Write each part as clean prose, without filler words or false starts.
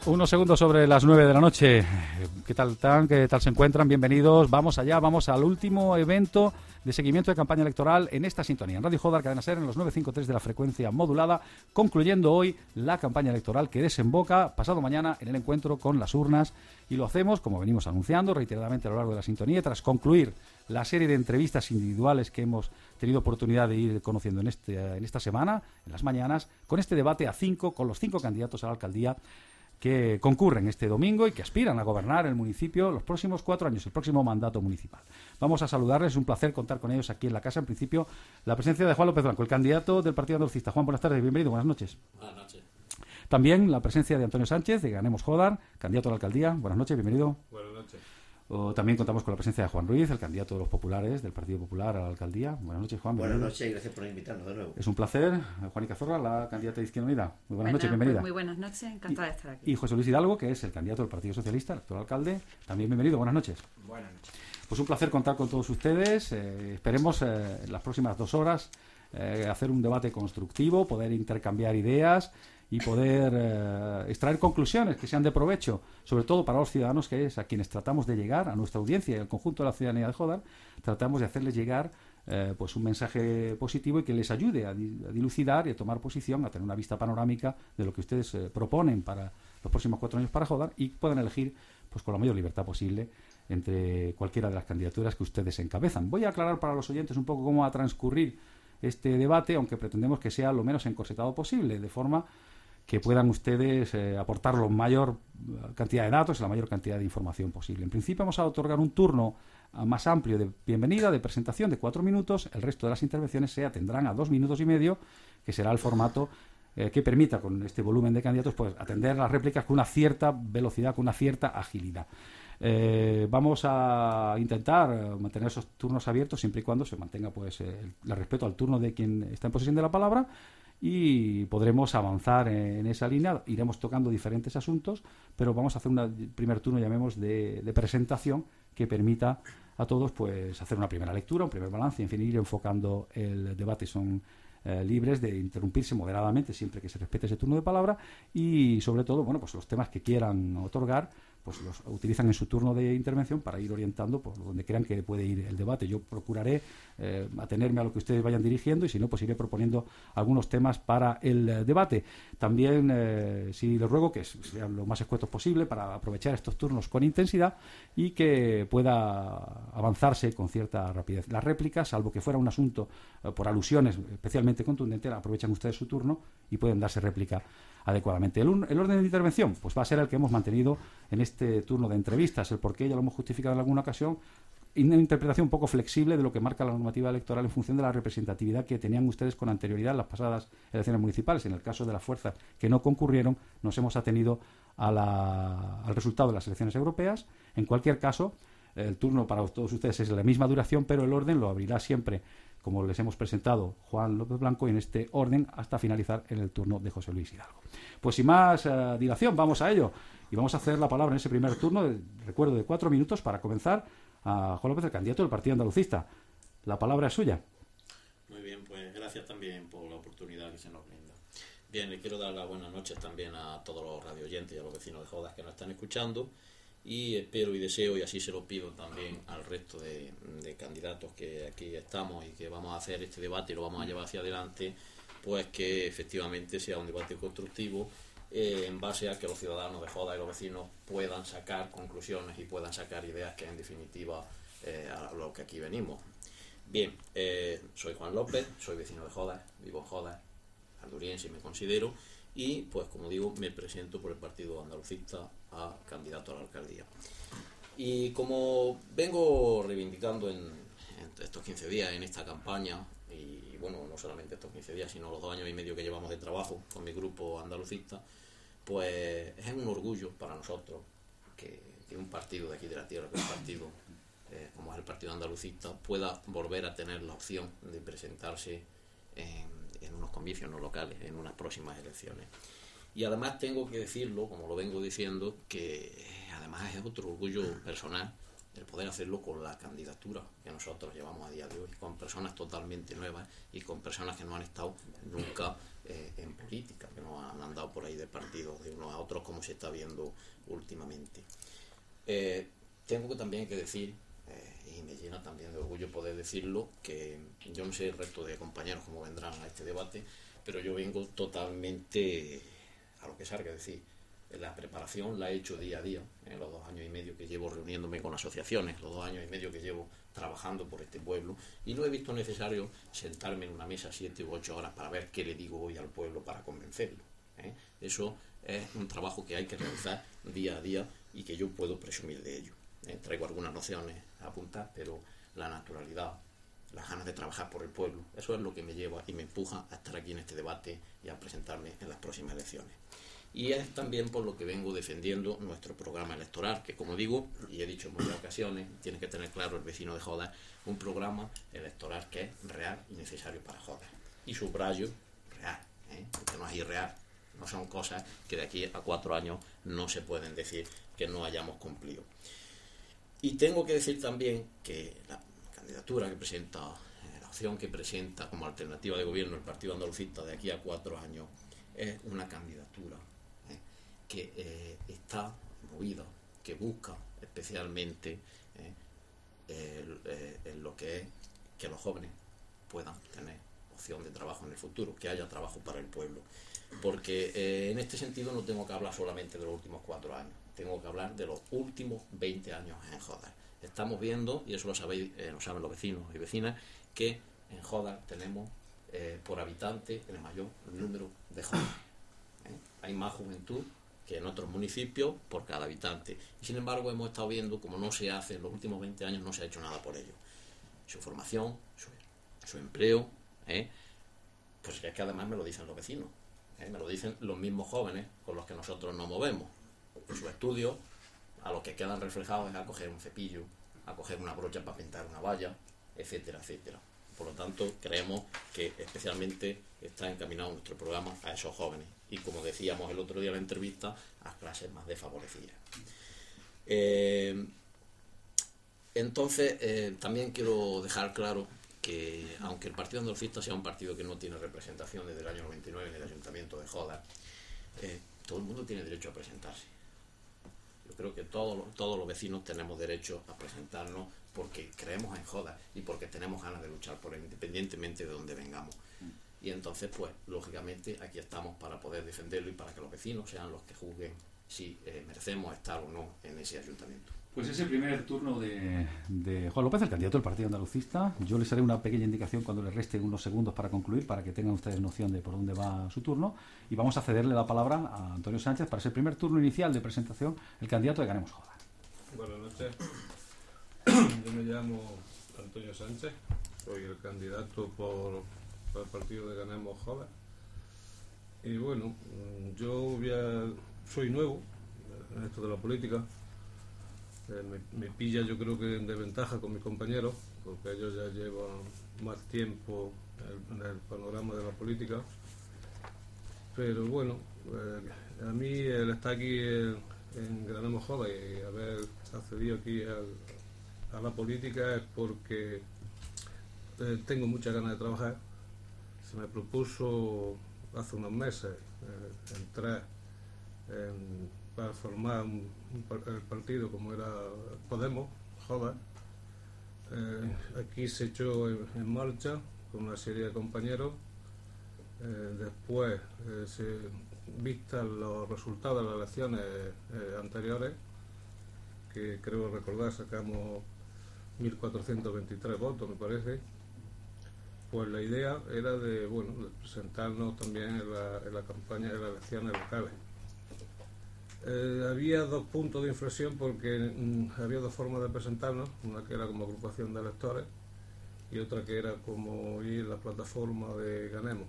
Unos segundos sobre las 9 de la noche. ¿Qué tal están? ¿Qué tal se encuentran? Bienvenidos. Vamos allá, vamos al último evento de seguimiento de campaña electoral en esta sintonía. En Radio Jodar, Cadena Ser, en los 953 de la frecuencia modulada, concluyendo hoy la campaña electoral que desemboca pasado mañana en el encuentro con las urnas. Y lo hacemos, como venimos anunciando reiteradamente a lo largo de la sintonía, tras concluir la serie de entrevistas individuales que hemos tenido oportunidad de ir conociendo en esta semana, en las mañanas, con este debate a 5, con los 5 candidatos a la alcaldía que concurren este domingo y que aspiran a gobernar el municipio los próximos 4 años, el próximo mandato municipal. Vamos a saludarles, es un placer contar con ellos aquí en la casa. En principio, la presencia de Juan López Blanco, el candidato del Partido Andalucista. Juan, buenas tardes, bienvenido, buenas noches. Buenas noches. También la presencia de Antonio Sánchez, de Ganemos Jodar, candidato a la alcaldía. Buenas noches, bienvenido. Buenas noches. También contamos con la presencia de Juan Ruiz, el candidato de los populares del Partido Popular a la alcaldía. Buenas noches, Juan. Buenas noches y gracias por invitarnos de nuevo. Es un placer. Juanica Zorra, la candidata de Izquierda Unida. Muy buenas noches, bienvenida. Muy buenas noches, encantada de estar aquí. Y José Luis Hidalgo, que es el candidato del Partido Socialista, el actual alcalde. También bienvenido, buenas noches. Buenas noches. Pues un placer contar con todos ustedes. Esperemos en las próximas 2 horas hacer un debate constructivo, poder intercambiar ideas y poder extraer conclusiones que sean de provecho, sobre todo para los ciudadanos, que es a quienes tratamos de llegar, a nuestra audiencia y al conjunto de la ciudadanía de Jodar. Tratamos de hacerles llegar pues un mensaje positivo y que les ayude a dilucidar y a tomar posición, a tener una vista panorámica de lo que ustedes proponen para los próximos 4 años para Jodar, y puedan elegir pues con la mayor libertad posible entre cualquiera de las candidaturas que ustedes encabezan. Voy a aclarar para los oyentes un poco cómo va a transcurrir este debate, aunque pretendemos que sea lo menos encorsetado posible, de forma que puedan ustedes aportar la mayor cantidad de datos y la mayor cantidad de información posible. En principio vamos a otorgar un turno más amplio de bienvenida, de presentación, de 4 minutos. El resto de las intervenciones se atendrán a 2 minutos y medio, que será el formato que permita, con este volumen de candidatos, pues atender las réplicas con una cierta velocidad, con una cierta agilidad. Vamos a intentar mantener esos turnos abiertos siempre y cuando se mantenga pues el respeto al turno de quien está en posesión de la palabra, y podremos avanzar en esa línea. Iremos tocando diferentes asuntos, pero vamos a hacer un primer turno, llamemos, de presentación, que permita a todos pues hacer una primera lectura, un primer balance, en fin, ir enfocando el debate. Son libres de interrumpirse moderadamente siempre que se respete ese turno de palabra, y sobre todo, bueno, pues los temas que quieran otorgar pues los utilizan en su turno de intervención para ir orientando por donde crean que puede ir el debate. Yo procuraré atenerme a lo que ustedes vayan dirigiendo, y si no, pues iré proponiendo algunos temas para el debate. También sí les ruego que sean lo más escuetos posible para aprovechar estos turnos con intensidad y que pueda avanzarse con cierta rapidez. Las réplicas, salvo que fuera un asunto por alusiones especialmente contundentes, aprovechan ustedes su turno y pueden darse réplica adecuadamente. El orden de intervención pues va a ser el que hemos mantenido en este turno de entrevistas. El porqué ya lo hemos justificado en alguna ocasión. Y una interpretación un poco flexible de lo que marca la normativa electoral en función de la representatividad que tenían ustedes con anterioridad en las pasadas elecciones municipales. En el caso de las fuerzas que no concurrieron, nos hemos atenido al resultado de las elecciones europeas. En cualquier caso, el turno para todos ustedes es la misma duración, pero el orden lo abrirá siempre, como les hemos presentado, Juan López Blanco, y en este orden hasta finalizar en el turno de José Luis Hidalgo. Pues sin más dilación, vamos a ello. Y vamos a hacer la palabra en ese primer turno, recuerdo, de 4 minutos, para comenzar, a Juan López, el candidato del Partido Andalucista. La palabra es suya. Muy bien, pues gracias también por la oportunidad que se nos brinda. Bien, le quiero dar las buenas noches también a todos los radioyentes y a los vecinos de Jodas que nos están escuchando, y espero y deseo, y así se lo pido también al resto de candidatos que aquí estamos y que vamos a hacer este debate y lo vamos a llevar hacia adelante, pues que efectivamente sea un debate constructivo, en base a que los ciudadanos de Jodas y los vecinos puedan sacar conclusiones y puedan sacar ideas, que en definitiva a lo que aquí venimos. Bien, soy Juan López, soy vecino de Jodas, vivo en Jodas, alduriense me considero, y pues como digo, me presento por el Partido Andalucista a candidato a la alcaldía. Y como vengo reivindicando en estos 15 días en esta campaña, y bueno, no solamente estos 15 días, sino los 2 años y medio que llevamos de trabajo con mi grupo andalucista, pues es un orgullo para nosotros que un partido de aquí de la tierra, que un partido como es el Partido Andalucista, pueda volver a tener la opción de presentarse en unos comicios no locales, en unas próximas elecciones. Y además tengo que decirlo, como lo vengo diciendo, que además es otro orgullo personal, el poder hacerlo con la candidatura que nosotros llevamos a día de hoy, con personas totalmente nuevas y con personas que no han estado nunca en política, que no han andado por ahí de partidos de unos a otros como se está viendo últimamente. Tengo también que decir, y me llena también de orgullo poder decirlo, que yo no sé el resto de compañeros cómo vendrán a este debate, pero yo vengo totalmente a lo que salga, es decir, la preparación la he hecho día a día, en los 2 años y medio que llevo reuniéndome con asociaciones, los 2 años y medio que llevo trabajando por este pueblo, y no he visto necesario sentarme en una mesa 7 u 8 horas para ver qué le digo hoy al pueblo para convencerlo. Eso es un trabajo que hay que realizar día a día y que yo puedo presumir de ello. Traigo algunas nociones a apuntar, pero la naturalidad, las ganas de trabajar por el pueblo, eso es lo que me lleva y me empuja a estar aquí en este debate y a presentarme en las próximas elecciones. Y es también por lo que vengo defendiendo nuestro programa electoral, que como digo, y he dicho en muchas ocasiones, tiene que tener claro el vecino de Jodas, un programa electoral que es real y necesario para Jodas. Y subrayo, real, porque no es irreal, no son cosas que de aquí a 4 años no se pueden decir que no hayamos cumplido. Y tengo que decir también que la candidatura que presenta, la opción que presenta como alternativa de gobierno el Partido Andalucista de aquí a 4 años, es una candidatura que está movida, que busca especialmente en lo que es que los jóvenes puedan tener opción de trabajo en el futuro, que haya trabajo para el pueblo. Porque en este sentido no tengo que hablar solamente de los últimos 4 años, tengo que hablar de los últimos 20 años en Jodas. Estamos viendo, y eso lo sabéis, lo saben los vecinos y vecinas, que en Jodas tenemos por habitante el mayor número de jóvenes. Hay más juventud que en otros municipios por cada habitante. Y sin embargo hemos estado viendo como no se hace, en los últimos 20 años no se ha hecho nada por ello. Su formación, su empleo, pues es que además me lo dicen los vecinos, me lo dicen los mismos jóvenes con los que nosotros nos movemos. Sus estudios, a los que quedan reflejados es a coger un cepillo, a coger una brocha para pintar una valla, etcétera, etcétera. Por lo tanto, creemos que especialmente está encaminado nuestro programa a esos jóvenes y, como decíamos el otro día en la entrevista, a clases más desfavorecidas. Entonces, también quiero dejar claro que, aunque el Partido Andalucista sea un partido que no tiene representación desde el año 99 en el Ayuntamiento de Jodas, todo el mundo tiene derecho a presentarse. Yo creo que todos los vecinos tenemos derecho a presentarnos porque creemos en Jodas y porque tenemos ganas de luchar por él, independientemente de dónde vengamos. Y entonces, pues, lógicamente, aquí estamos para poder defenderlo y para que los vecinos sean los que juzguen si merecemos estar o no en ese ayuntamiento. Pues ese primer turno de Juan López, el candidato del Partido Andalucista. Yo les haré una pequeña indicación cuando les resten unos segundos para concluir, para que tengan ustedes noción de por dónde va su turno. Y vamos a cederle la palabra a Antonio Sánchez para ese primer turno inicial de presentación, el candidato de Ganemos Jodas. Buenas noches. Yo me llamo Antonio Sánchez, soy el candidato por el partido de Ganemos Jodas. Y bueno, yo soy nuevo en esto de la política. Me pilla, yo creo que en desventaja con mis compañeros, porque ellos ya llevan más tiempo en el panorama de la política. Pero bueno, a mí el estar aquí en Ganemos Jodas y haber accedido aquí a la política es porque tengo muchas ganas de trabajar. Se me propuso hace unos meses entrar para formar el partido como era Podemos, Jodas. Aquí se echó en marcha con una serie de compañeros. Después, vistan los resultados de las elecciones anteriores, que creo recordar sacamos 1.423 votos, me parece. Pues la idea era de presentarnos también en la campaña de las elecciones locales. Había 2 puntos de inflexión porque había 2 formas de presentarnos, una que era como agrupación de electores y otra que era como ir a la plataforma de Ganemos.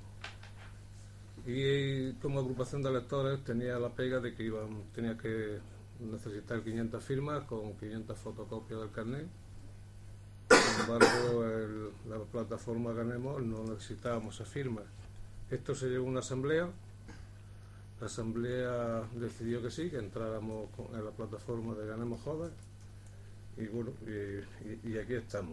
Y como agrupación de electores tenía la pega de que tenía que necesitar 500 firmas con 500 fotocopias del carnet. Sin embargo, la plataforma Ganemos no necesitábamos esas firmas. Esto se llevó a una asamblea. La asamblea decidió que sí, que entráramos en la plataforma de Ganemos Jodas. bueno, y aquí estamos.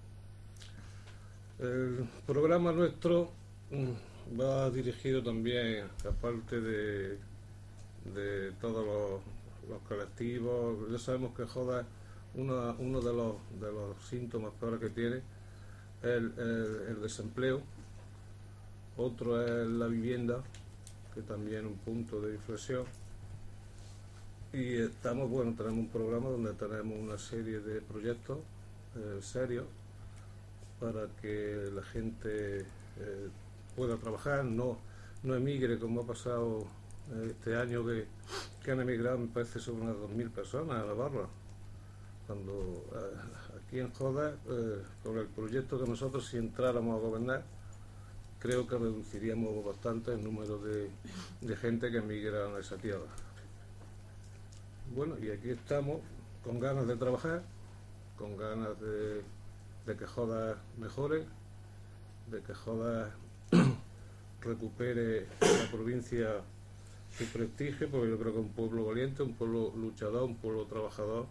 El programa nuestro va dirigido también, aparte de todos los colectivos. Ya sabemos que Jodas, uno de los síntomas peores que tiene es el desempleo. Otro es la vivienda, que también es un punto de inflexión. Y tenemos un programa donde tenemos una serie de proyectos serios para que la gente pueda trabajar, no emigre, como ha pasado este año, que han emigrado, me parece, sobre unas 2.000 personas a Navarra. Cuando aquí en Jodas, con el proyecto que nosotros, si entráramos a gobernar, creo que reduciríamos bastante el número de gente que emigra a esa tierra. Bueno, y aquí estamos con ganas de trabajar, con ganas de que Jodas mejore, de que Jodas recupere la provincia su prestigio, porque yo creo que es un pueblo valiente, un pueblo luchador, un pueblo trabajador.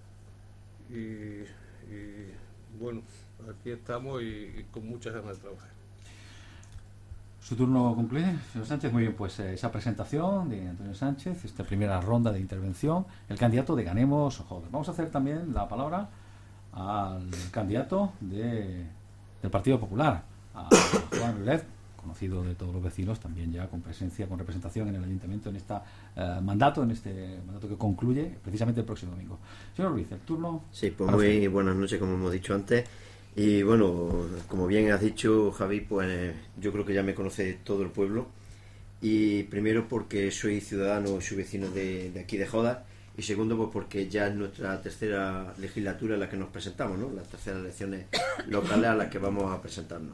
Y bueno, aquí estamos y con muchas ganas de trabajar. Su turno concluye, señor Sánchez. Muy bien, pues esa presentación de Antonio Sánchez, esta primera ronda de intervención, el candidato de Ganemos Jodas. Vamos a hacer también la palabra al candidato del Partido Popular, a Juan Ruiz, conocido de todos los vecinos, también ya con presencia, con representación en el Ayuntamiento en este mandato que concluye precisamente el próximo domingo. Señor Ruiz, el turno. Sí, pues muy buenas noches, como hemos dicho antes. Y bueno, como bien has dicho, Javi, pues yo creo que ya me conoce todo el pueblo. Y primero porque soy ciudadano, soy vecino de aquí de Jodas. Y segundo, pues porque ya es nuestra tercera legislatura en la que nos presentamos, ¿no? Las terceras elecciones locales a las que vamos a presentarnos.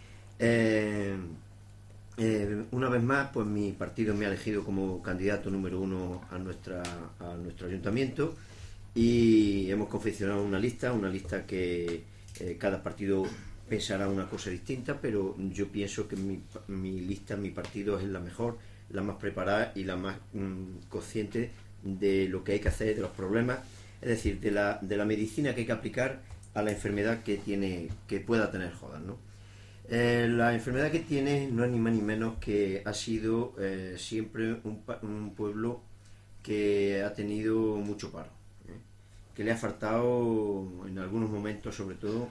Una vez más, pues mi partido me ha elegido como candidato número 1 a nuestro ayuntamiento, y hemos confeccionado una lista que cada partido pensará una cosa distinta, pero yo pienso que mi lista, mi partido, es la mejor, la más preparada y la más consciente de lo que hay que hacer, de los problemas, es decir, de la medicina que hay que aplicar a la enfermedad que pueda tener Jodas, ¿no? La enfermedad que tiene no es ni más ni menos que ha sido siempre un pueblo que ha tenido mucho paro, que le ha faltado en algunos momentos, sobre todo,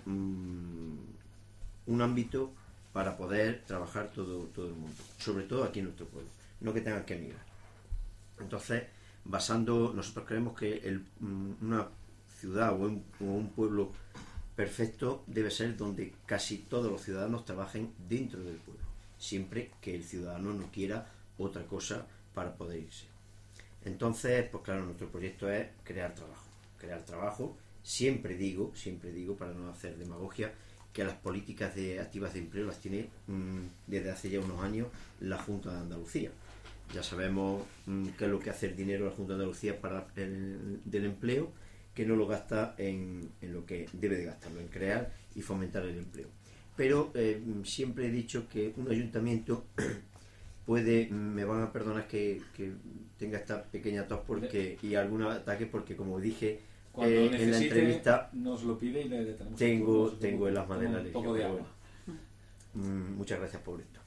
un ámbito para poder trabajar todo el mundo, sobre todo aquí en nuestro pueblo, no que tengan que emigrar. Entonces, nosotros creemos que una ciudad o un pueblo perfecto debe ser donde casi todos los ciudadanos trabajen dentro del pueblo, siempre que el ciudadano no quiera otra cosa para poder irse. Entonces, pues claro, nuestro proyecto es crear trabajo. Siempre digo, para no hacer demagogia, que las políticas activas de empleo las tiene desde hace ya unos años la Junta de Andalucía. Ya sabemos qué es lo que hace el dinero de la Junta de Andalucía para del empleo, que no lo gasta en lo que debe de gastarlo, en crear y fomentar el empleo. Pero siempre he dicho que un ayuntamiento me van a perdonar que tenga esta pequeña tos y algún ataque, porque como dije en la entrevista, nos lo pide y le tengo el asma de la legión. Bueno, muchas gracias por esto.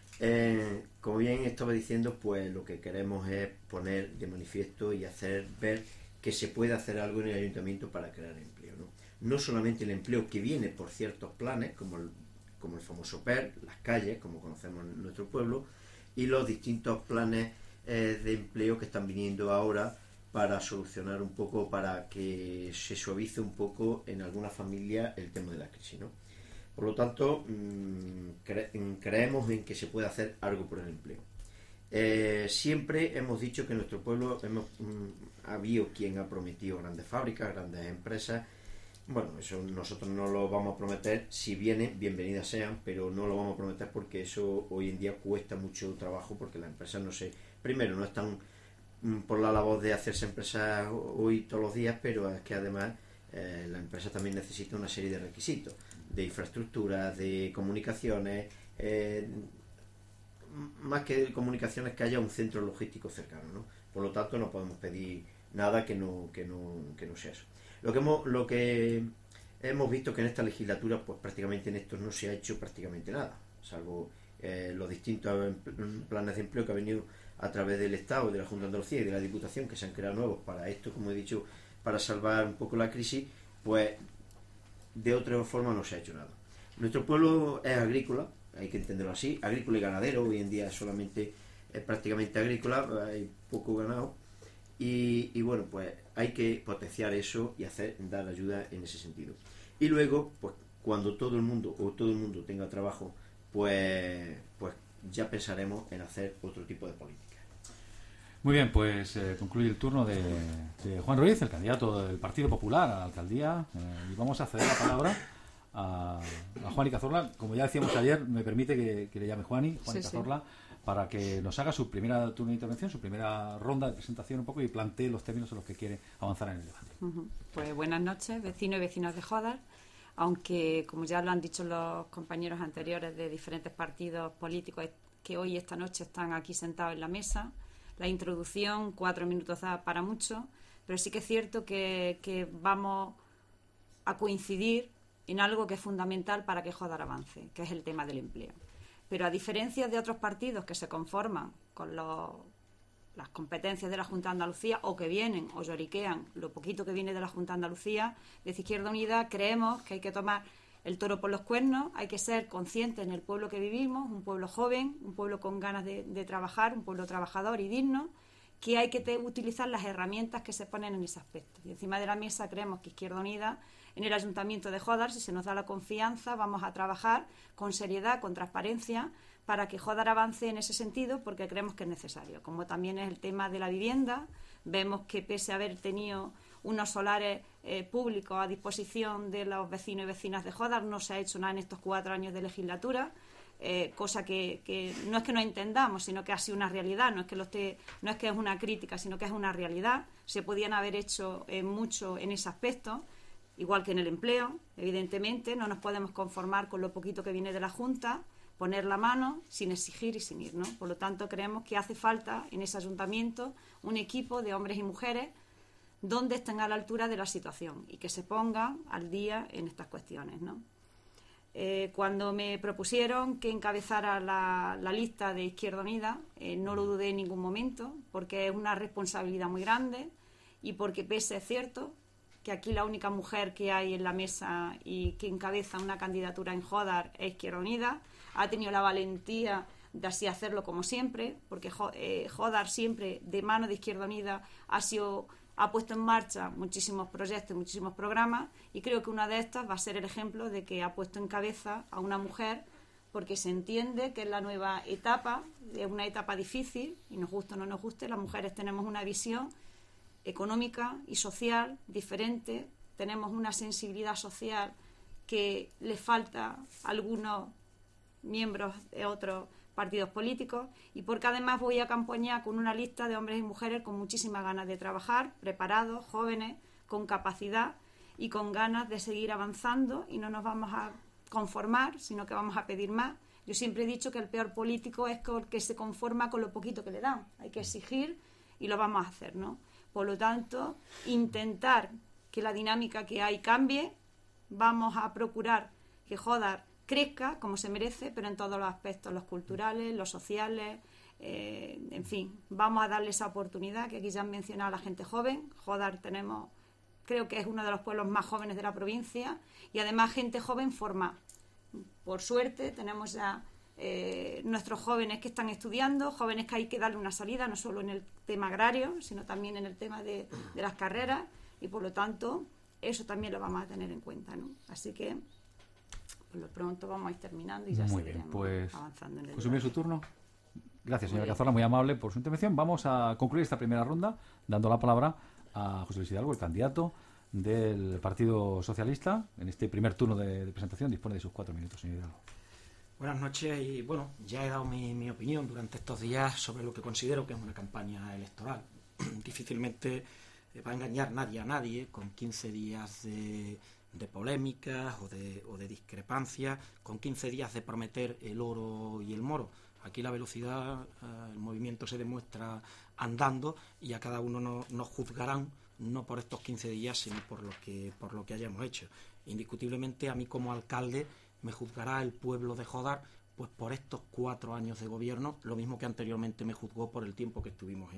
Como bien estaba diciendo, pues lo que queremos es poner de manifiesto y hacer ver que se puede hacer algo en el ayuntamiento para crear empleo, ¿no? No solamente el empleo que viene por ciertos planes, como el famoso PER, las calles, como conocemos en nuestro pueblo, y los distintos planes de empleo que están viniendo ahora para solucionar un poco, para que se suavice un poco en alguna familia el tema de la crisis, ¿no? Por lo tanto, creemos en que se puede hacer algo por el empleo. Siempre hemos dicho que en nuestro pueblo ha habido quien ha prometido grandes fábricas, grandes empresas. Bueno, eso nosotros no lo vamos a prometer. Si vienen, bienvenidas sean, pero no lo vamos a prometer porque eso hoy en día cuesta mucho trabajo, porque las empresas primero no están por la labor de hacerse empresas hoy todos los días, pero es que además la empresa también necesita una serie de requisitos, de infraestructuras, de comunicaciones, más que de comunicaciones, que haya un centro logístico cercano, ¿no? Por lo tanto, no podemos pedir nada que no sea eso. Lo que hemos visto que en esta legislatura, pues prácticamente en esto no se ha hecho prácticamente nada, salvo los distintos planes de empleo que ha venido a través del Estado, de la Junta de Andalucía y de la Diputación, que se han creado nuevos para esto, como he dicho, para salvar un poco la crisis. Pues de otra forma no se ha hecho nada. Nuestro pueblo es agrícola, hay que entenderlo así, agrícola y ganadero. Hoy en día solamente es prácticamente agrícola, hay poco ganado, y bueno, pues hay que potenciar eso y dar ayuda en ese sentido. Y luego, pues cuando todo el mundo tenga trabajo, pues ya pensaremos en hacer otro tipo de política. Muy bien, pues concluye el turno de Juan Ruiz, el candidato del Partido Popular a la alcaldía, y vamos a ceder la palabra a Juani Cazorla. Como ya decíamos ayer, me permite que le llame Juani Cazorla, para que nos haga su primera turno de intervención, su primera ronda de presentación un poco, y plantee los términos en los que quiere avanzar en el debate. Pues buenas noches, vecinos y vecinas de Jódar. Aunque, como ya lo han dicho los compañeros anteriores de diferentes partidos políticos que hoy, esta noche, están aquí sentados en la mesa, la introducción, 4 minutos da para mucho, pero sí que es cierto que vamos a coincidir en algo que es fundamental para que Jódar avance, que es el tema del empleo. Pero a diferencia de otros partidos que se conforman con las competencias de la Junta de Andalucía, o que vienen o lloriquean lo poquito que viene de la Junta de Andalucía, desde Izquierda Unida creemos que hay que tomar el toro por los cuernos, hay que ser conscientes en el pueblo que vivimos, un pueblo joven, un pueblo con ganas de trabajar, un pueblo trabajador y digno, que hay que utilizar las herramientas que se ponen en ese aspecto. Y encima de la mesa creemos que Izquierda Unida, en el Ayuntamiento de Jódar, si se nos da la confianza, vamos a trabajar con seriedad, con transparencia, para que Jódar avance en ese sentido, porque creemos que es necesario. Como también es el tema de la vivienda, vemos que pese a haber tenido unos solares públicos a disposición de los vecinos y vecinas de Jódar, no se ha hecho nada en estos 4 años de legislatura, cosa que no es que no entendamos, sino que ha sido una realidad, no es que es una crítica, sino que es una realidad. Se podían haber hecho mucho en ese aspecto, igual que en el empleo. Evidentemente no nos podemos conformar con lo poquito que viene de la Junta, poner la mano sin exigir y sin ir, ¿no? Por lo tanto, creemos que hace falta en ese ayuntamiento un equipo de hombres y mujeres donde estén a la altura de la situación y que se pongan al día en estas cuestiones, ¿no? Cuando me propusieron que encabezara la lista de Izquierda Unida, no lo dudé en ningún momento, porque es una responsabilidad muy grande y porque es cierto que aquí la única mujer que hay en la mesa y que encabeza una candidatura en Jódar es Izquierda Unida. Ha tenido la valentía de así hacerlo como siempre, porque Jódar siempre, de mano de Izquierda Unida, ha puesto en marcha muchísimos proyectos, muchísimos programas, y creo que una de estas va a ser el ejemplo de que ha puesto en cabeza a una mujer, porque se entiende que es la nueva etapa, es una etapa difícil, y nos guste o no nos guste, las mujeres tenemos una visión económica y social diferente, tenemos una sensibilidad social que le falta a algunos miembros de otros partidos políticos, y porque además voy a campañar con una lista de hombres y mujeres con muchísimas ganas de trabajar, preparados, jóvenes, con capacidad y con ganas de seguir avanzando, y no nos vamos a conformar, sino que vamos a pedir más. Yo siempre he dicho que el peor político es el que se conforma con lo poquito que le dan. Hay que exigir y lo vamos a hacer, ¿no? Por lo tanto, intentar que la dinámica que hay cambie, vamos a procurar que Jódar crezca como se merece, pero en todos los aspectos, los culturales, los sociales, en fin, vamos a darle esa oportunidad, que aquí ya han mencionado a la gente joven. Jódar creo que es uno de los pueblos más jóvenes de la provincia, y además gente joven formada. Por suerte tenemos ya nuestros jóvenes que están estudiando, jóvenes que hay que darle una salida, no solo en el tema agrario, sino también en el tema de las carreras, y por lo tanto eso también lo vamos a tener en cuenta, ¿no? Así que por lo pronto vamos a ir terminando y ya seguiremos avanzando en el debate. Su turno. Gracias, señora Cazorla, muy amable por su intervención. Vamos a concluir esta primera ronda dando la palabra a José Luis Hidalgo, el candidato del Partido Socialista. En este primer turno de presentación dispone de sus 4 minutos, señor Hidalgo. Buenas noches, y bueno, ya he dado mi opinión durante estos días sobre lo que considero que es una campaña electoral. Difícilmente va a engañar nadie a nadie con 15 días de polémicas o de discrepancias, con 15 días de prometer el oro y el moro. Aquí la velocidad, el movimiento se demuestra andando, y a cada uno nos juzgarán no por estos 15 días, sino por lo que hayamos hecho. Indiscutiblemente, a mí como alcalde me juzgará el pueblo de Jódar pues por estos 4 años de gobierno, lo mismo que anteriormente me juzgó por el tiempo que estuvimos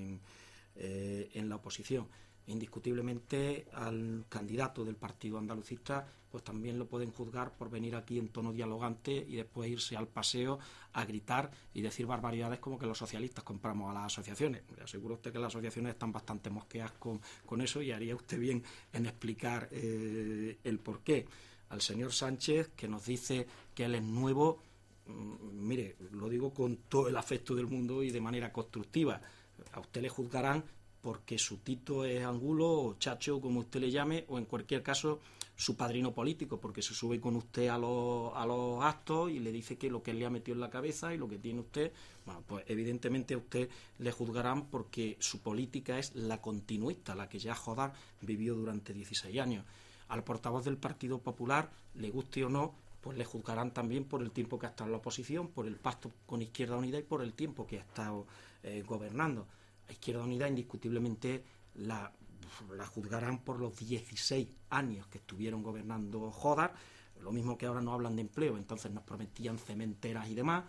en la oposición. Indiscutiblemente al candidato del partido andalucista pues también lo pueden juzgar por venir aquí en tono dialogante y después irse al paseo a gritar y decir barbaridades como que los socialistas compramos a las asociaciones. Le aseguro a usted que las asociaciones están bastante mosqueadas con eso, y haría usted bien en explicar el porqué. Al señor Sánchez, que nos dice que él es nuevo, mire, lo digo con todo el afecto del mundo y de manera constructiva. A usted le juzgarán porque su Tito es Angulo o Chacho, como usted le llame, o en cualquier caso su padrino político, porque se sube con usted a los actos y le dice que lo que él le ha metido en la cabeza y lo que tiene usted, bueno, pues evidentemente a usted le juzgarán porque su política es la continuista, la que ya Jódar vivió durante 16 años. Al portavoz del Partido Popular, le guste o no, pues le juzgarán también por el tiempo que ha estado en la oposición, por el pacto con Izquierda Unida y por el tiempo que ha estado gobernando. A Izquierda Unida indiscutiblemente la juzgarán por los 16 años que estuvieron gobernando Jódar, lo mismo que ahora no hablan de empleo, entonces nos prometían cementeras y demás.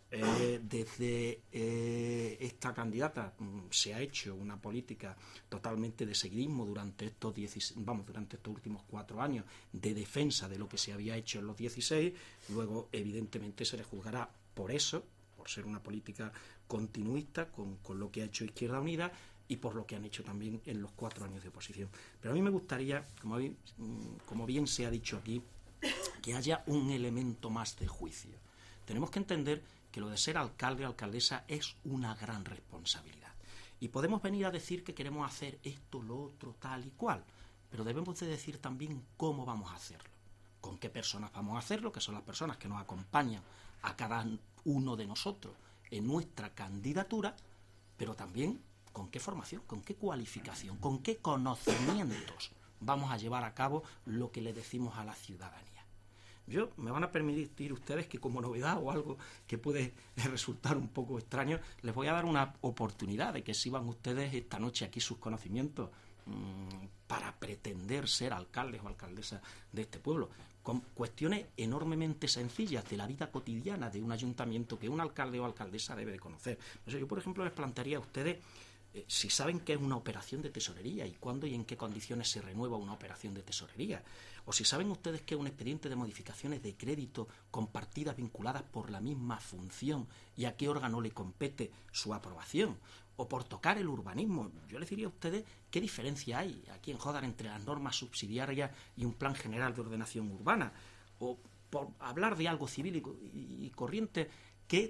Desde esta candidata se ha hecho una política totalmente de seguidismo durante estos últimos 4 años, de defensa de lo que se había hecho en los 16. Luego evidentemente se le juzgará por eso, por ser una política continuista con lo que ha hecho Izquierda Unida y por lo que han hecho también en los 4 años de oposición. Pero a mí me gustaría, como bien se ha dicho aquí, que haya un elemento más de juicio. Tenemos que entender que lo de ser alcalde o alcaldesa es una gran responsabilidad. Y podemos venir a decir que queremos hacer esto, lo otro, tal y cual, pero debemos de decir también cómo vamos a hacerlo, con qué personas vamos a hacerlo, que son las personas que nos acompañan a cada uno de nosotros en nuestra candidatura, pero también con qué formación, con qué cualificación, con qué conocimientos vamos a llevar a cabo lo que le decimos a la ciudadanía. Me van a permitir ustedes que como novedad o algo que puede resultar un poco extraño, les voy a dar una oportunidad de que exhiban ustedes esta noche aquí sus conocimientos para pretender ser alcaldes o alcaldesas de este pueblo, con cuestiones enormemente sencillas de la vida cotidiana de un ayuntamiento que un alcalde o alcaldesa debe de conocer. Yo, por ejemplo, les plantearía a ustedes si saben qué es una operación de tesorería y cuándo y en qué condiciones se renueva una operación de tesorería, o si saben ustedes qué es un expediente de modificaciones de crédito con partidas vinculadas por la misma función y a qué órgano le compete su aprobación, o por tocar el urbanismo. Yo les diría a ustedes qué diferencia hay aquí en Jódar entre las normas subsidiarias y un plan general de ordenación urbana, o por hablar de algo civil y corriente, qué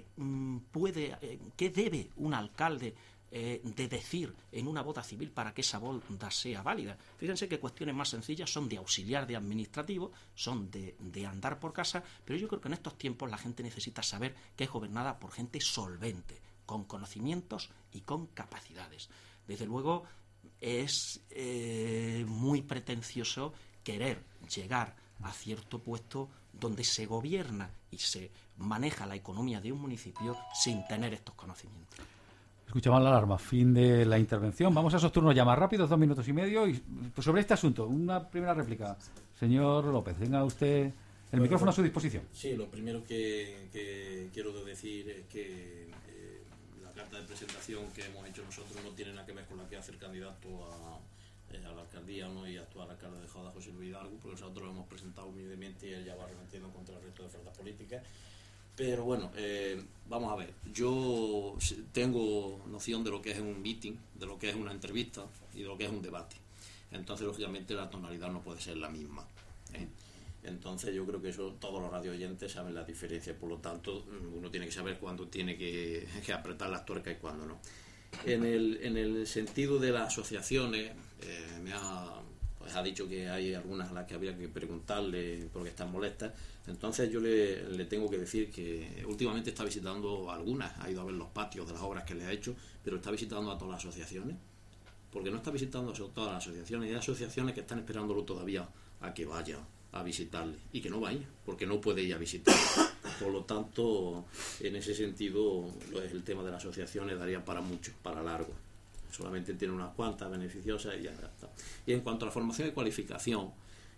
debe un alcalde de decir en una boda civil para que esa boda sea válida. Fíjense que cuestiones más sencillas son de auxiliar de administrativo, son de andar por casa, pero yo creo que en estos tiempos la gente necesita saber que es gobernada por gente solvente, con conocimientos y con capacidades. Desde luego es muy pretencioso querer llegar a cierto puesto donde se gobierna y se maneja la economía de un municipio sin tener estos conocimientos. Escuchaban la alarma, fin de la intervención. Vamos a esos turnos ya más rápidos, 2 minutos y medio. Y pues sobre este asunto, una primera réplica. Señor López, tenga usted el micrófono a su disposición. Sí, lo primero que quiero decir es que la carta de presentación que hemos hecho nosotros no tiene nada que ver con la que hace el candidato a la alcaldía, ¿no? Y actual alcalde de Jódar, José Luis Hidalgo, porque nosotros lo hemos presentado humildemente y él ya va arremetiendo contra el resto de fuerzas políticas. Pero bueno, vamos a ver, yo tengo noción de lo que es un meeting, de lo que es una entrevista y de lo que es un debate. Entonces, lógicamente, la tonalidad no puede ser la misma, ¿eh? Entonces, yo creo que eso todos los radio oyentes saben la diferencia. Por lo tanto, uno tiene que saber cuándo tiene que apretar las tuercas y cuándo no. En el sentido de las asociaciones, ha dicho que hay algunas a las que habría que preguntarle porque están molestas. Entonces yo le tengo que decir que últimamente está visitando algunas, ha ido a ver los patios de las obras que le ha hecho, pero está visitando a todas las asociaciones, porque no está visitando a todas las asociaciones, y hay asociaciones que están esperándolo todavía a que vaya a visitarle, y que no vaya, porque no puede ir a visitar. Por lo tanto, en ese sentido, pues, el tema de las asociaciones daría para mucho, para largo. solamente tiene unas cuantas beneficiosas y ya está. Y en cuanto a la formación y cualificación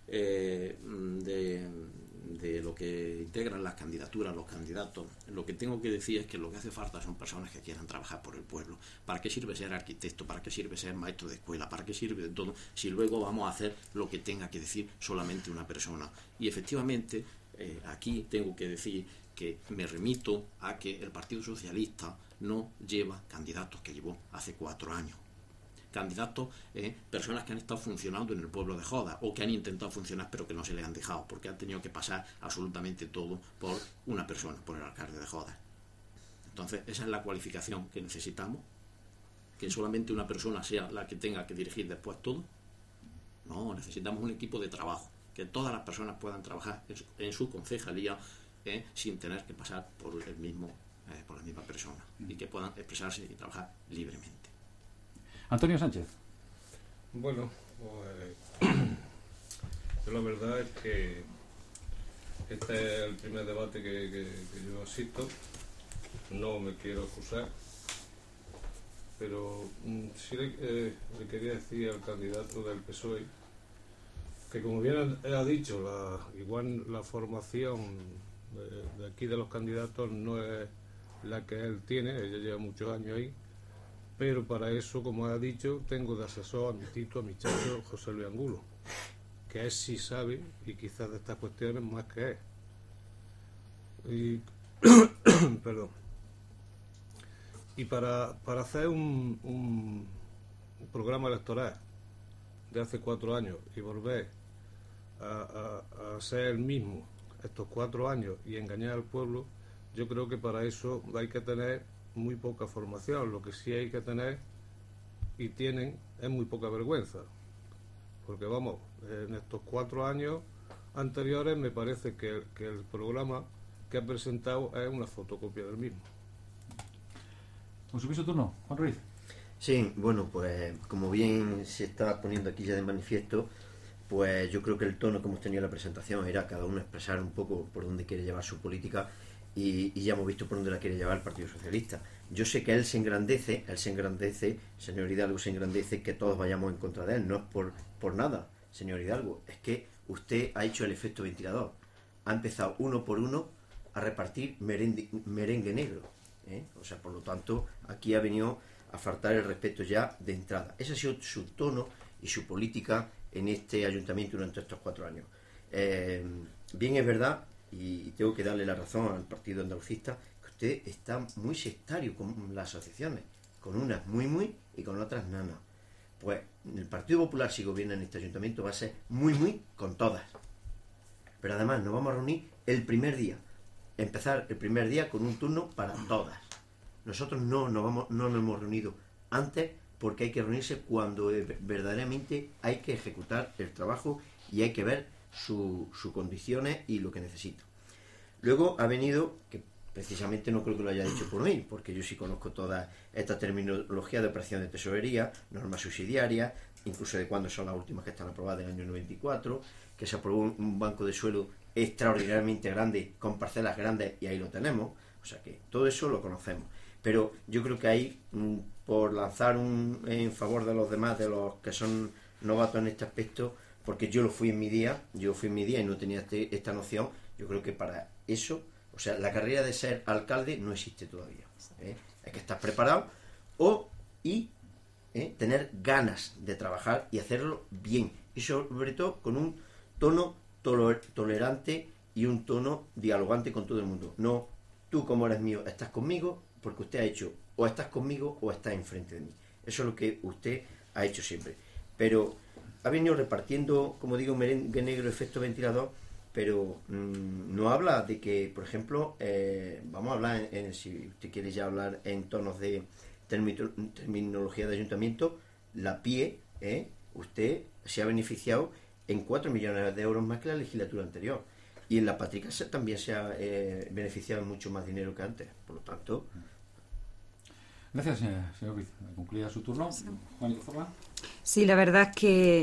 de lo que integran las candidaturas, los candidatos, lo que tengo que decir es que lo que hace falta son personas que quieran trabajar por el pueblo. ¿Para qué sirve ser arquitecto? ¿Para qué sirve ser maestro de escuela? ¿Para qué sirve de todo si luego vamos a hacer lo que tenga que decir solamente una persona? Y efectivamente, aquí tengo que decir que me remito a que el Partido Socialista no lleva candidatos que llevó hace 4 años. Candidatos, personas que han estado funcionando en el pueblo de Jodas o que han intentado funcionar pero que no se les han dejado porque han tenido que pasar absolutamente todo por una persona, por el alcalde de Jodas. Entonces, esa es la cualificación que necesitamos, que solamente una persona sea la que tenga que dirigir después todo. No, necesitamos un equipo de trabajo, que todas las personas puedan trabajar en su concejalía sin tener que pasar por la misma persona y que puedan expresarse y trabajar libremente. Antonio Sánchez. Bueno, pues yo la verdad es que este es el primer debate que yo asisto. No me quiero excusar, pero sí le quería decir al candidato del PSOE que, como bien ha dicho, igual la formación de aquí de los candidatos no es la que él tiene, ella lleva muchos años ahí, pero para eso, como ha dicho, tengo de asesor a mi tito, a mi chacho, José Luis Angulo, que él sí sabe, y quizás de estas cuestiones más que él. Y, perdón. Y para hacer un programa electoral de hace 4 años y volver a ser el mismo estos 4 años y engañar al pueblo, yo creo que para eso hay que tener muy poca formación. Lo que sí hay que tener y tienen es muy poca vergüenza, porque vamos, en estos 4 años anteriores me parece que el programa que ha presentado es una fotocopia del mismo. ¿Con su piso turno, Juan Ruiz? Sí, bueno, pues como bien se está poniendo aquí ya de manifiesto, pues yo creo que el tono que hemos tenido en la presentación era cada uno expresar un poco por dónde quiere llevar su política. Y ya hemos visto por dónde la quiere llevar el Partido Socialista. Yo sé que él se engrandece, señor Hidalgo se engrandece que todos vayamos en contra de él. No es por nada, señor Hidalgo, es que usted ha hecho el efecto ventilador. Ha empezado uno por uno a repartir merengue negro, O sea, por lo tanto, aquí ha venido a faltar el respeto ya de entrada. Ese ha sido su tono y su política en este ayuntamiento durante estos 4 años. Bien, es verdad, y tengo que darle la razón al partido andalucista, que usted está muy sectario con las asociaciones, con unas muy y con otras nana. Pues el Partido Popular, si gobierna en este ayuntamiento, va a ser muy con todas. Pero además nos vamos a reunir el primer día, empezar el primer día con un turno para todas. Nosotros no nos hemos reunido antes, porque hay que reunirse cuando verdaderamente hay que ejecutar el trabajo y hay que ver sus condiciones y lo que necesita. Luego ha venido, que precisamente no creo que lo haya dicho por mí, porque yo sí conozco toda esta terminología de operación de tesorería, normas subsidiarias, incluso de cuándo son las últimas que están aprobadas, del año 94, que se aprobó un banco de suelo extraordinariamente grande, con parcelas grandes, y ahí lo tenemos. O sea que todo eso lo conocemos. Pero yo creo que ahí, por lanzar en favor de los demás, de los que son novatos en este aspecto, porque yo lo fui en mi día y no tenía esta noción, yo creo que para eso, o sea, la carrera de ser alcalde no existe todavía. Hay que estar preparado y tener ganas de trabajar y hacerlo bien. Y sobre todo con un tono tolerante y un tono dialogante con todo el mundo. No, tú como eres mío, estás conmigo porque usted ha hecho, o estás conmigo o estás enfrente de mí. Eso es lo que usted ha hecho siempre. Pero ha venido repartiendo, como digo, merengue negro, efecto ventilador, pero no habla de que, por ejemplo, vamos a hablar, si usted quiere ya hablar en tonos de terminología de ayuntamiento, la PIE, usted se ha beneficiado en 4 millones de euros más que la legislatura anterior. Y en la Patrica también se ha beneficiado mucho más dinero que antes. Por lo tanto... Gracias, señor Ruiz. Concluida su turno. Juanito Forlán. Sí, la verdad es que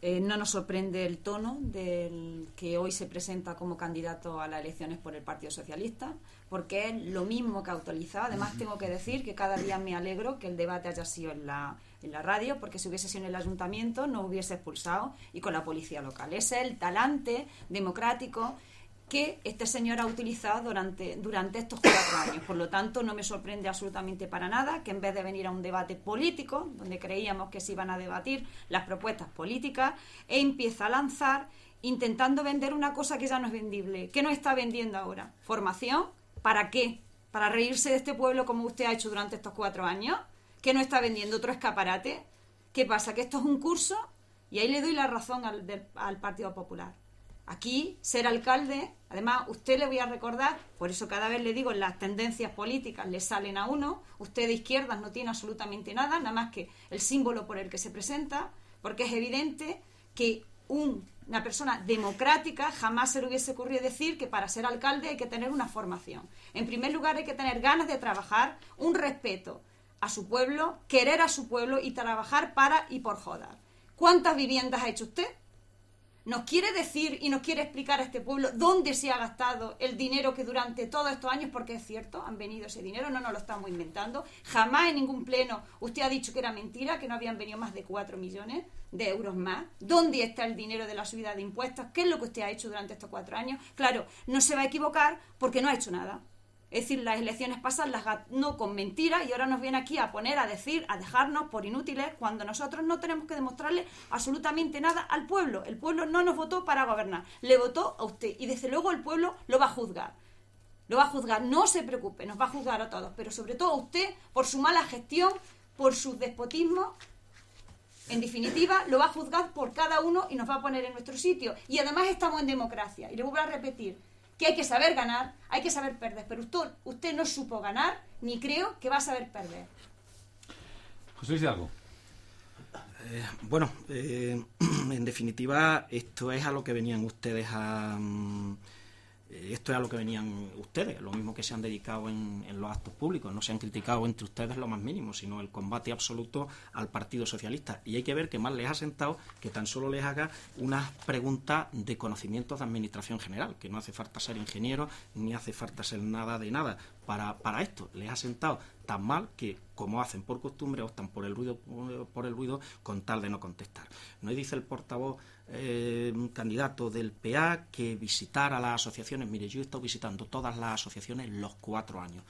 No nos sorprende el tono del que hoy se presenta como candidato a las elecciones por el Partido Socialista, porque es lo mismo que ha utilizado. Además, tengo que decir que cada día me alegro que el debate haya sido en la radio, porque si hubiese sido en el ayuntamiento nos hubiese expulsado, y con la policía local. Ese es el talante democrático que este señor ha utilizado durante estos 4 años. Por lo tanto, no me sorprende absolutamente para nada que en vez de venir a un debate político, donde creíamos que se iban a debatir las propuestas políticas, empieza a lanzar intentando vender una cosa que ya no es vendible. ¿Qué nos está vendiendo ahora? ¿Formación? ¿Para qué? ¿Para reírse de este pueblo como usted ha hecho durante estos 4 años? ¿Qué nos está vendiendo? ¿Otro escaparate? ¿Qué pasa? ¿Que esto es un curso? Y ahí le doy la razón al Partido Popular. Aquí, ser alcalde, además, usted le voy a recordar, por eso cada vez le digo, las tendencias políticas le salen a uno, usted de izquierdas no tiene absolutamente nada más que el símbolo por el que se presenta, porque es evidente que una persona democrática jamás se le hubiese ocurrido decir que para ser alcalde hay que tener una formación. En primer lugar, hay que tener ganas de trabajar, un respeto a su pueblo, querer a su pueblo y trabajar para y por Jódar. ¿Cuántas viviendas ha hecho usted? ¿Nos quiere decir y nos quiere explicar a este pueblo dónde se ha gastado el dinero que durante todos estos años, porque es cierto, han venido ese dinero, no nos lo estamos inventando? Jamás en ningún pleno usted ha dicho que era mentira, que no habían venido más de 4 millones de euros más. ¿Dónde está el dinero de la subida de impuestos? ¿Qué es lo que usted ha hecho durante estos 4 años? Claro, no se va a equivocar porque no ha hecho nada. Es decir, las elecciones pasadas las ganó con mentiras y ahora nos viene aquí a poner a decir, a dejarnos por inútiles, cuando nosotros no tenemos que demostrarle absolutamente nada al pueblo. El pueblo no nos votó para gobernar, le votó a usted y desde luego el pueblo lo va a juzgar. Lo va a juzgar, no se preocupe, nos va a juzgar a todos, pero sobre todo a usted por su mala gestión, por su despotismo. En definitiva, lo va a juzgar por cada uno y nos va a poner en nuestro sitio. Y además estamos en democracia. Y le voy a repetir que hay que saber ganar, hay que saber perder, pero usted no supo ganar, ni creo que va a saber perder. José Luis Hidalgo. En definitiva, esto es a lo que venían ustedes esto es a lo que venían ustedes, lo mismo que se han dedicado en los actos públicos. No se han criticado entre ustedes lo más mínimo, sino el combate absoluto al Partido Socialista. Y hay que ver que más les ha sentado que tan solo les haga unas preguntas de conocimientos de administración general, que no hace falta ser ingeniero ni hace falta ser nada de nada para esto. Les ha sentado tan mal que, como hacen por costumbre, optan por el ruido con tal de no contestar. No dice el portavoz candidato del PA que visitar a las asociaciones. Mire, yo he estado visitando todas las asociaciones los 4 años,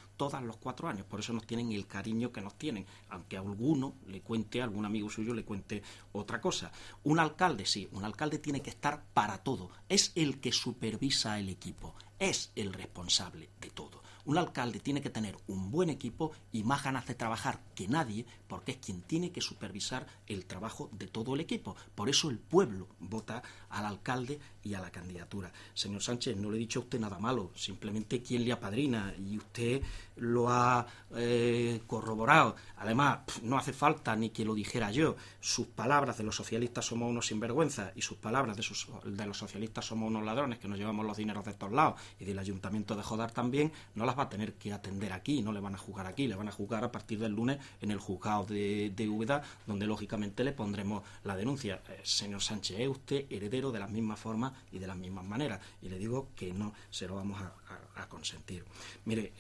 por eso nos tienen el cariño que nos tienen, aunque a alguno le cuente, a algún amigo suyo le cuente otra cosa. Un alcalde, sí, un alcalde tiene que estar para todo, es el que supervisa el equipo, es el responsable de todo. Un alcalde tiene que tener un buen equipo y más ganas de trabajar que nadie, porque es quien tiene que supervisar el trabajo de todo el equipo. Por eso el pueblo vota al alcalde y a la candidatura. Señor Sánchez, no le he dicho a usted nada malo, simplemente quien le apadrina, y usted lo ha corroborado. Además, no hace falta ni que lo dijera yo. Sus palabras de los socialistas somos unos sinvergüenzas y sus palabras de los socialistas somos unos ladrones que nos llevamos los dineros de estos lados y del Ayuntamiento de Jódar también, no las va a tener que atender aquí, no le van a juzgar aquí, le van a juzgar a partir del lunes en el juzgado de Úbeda, donde lógicamente le pondremos la denuncia. Señor Sánchez, es usted heredero de las mismas formas y de las mismas maneras, y le digo que no se lo vamos a consentir. Mire,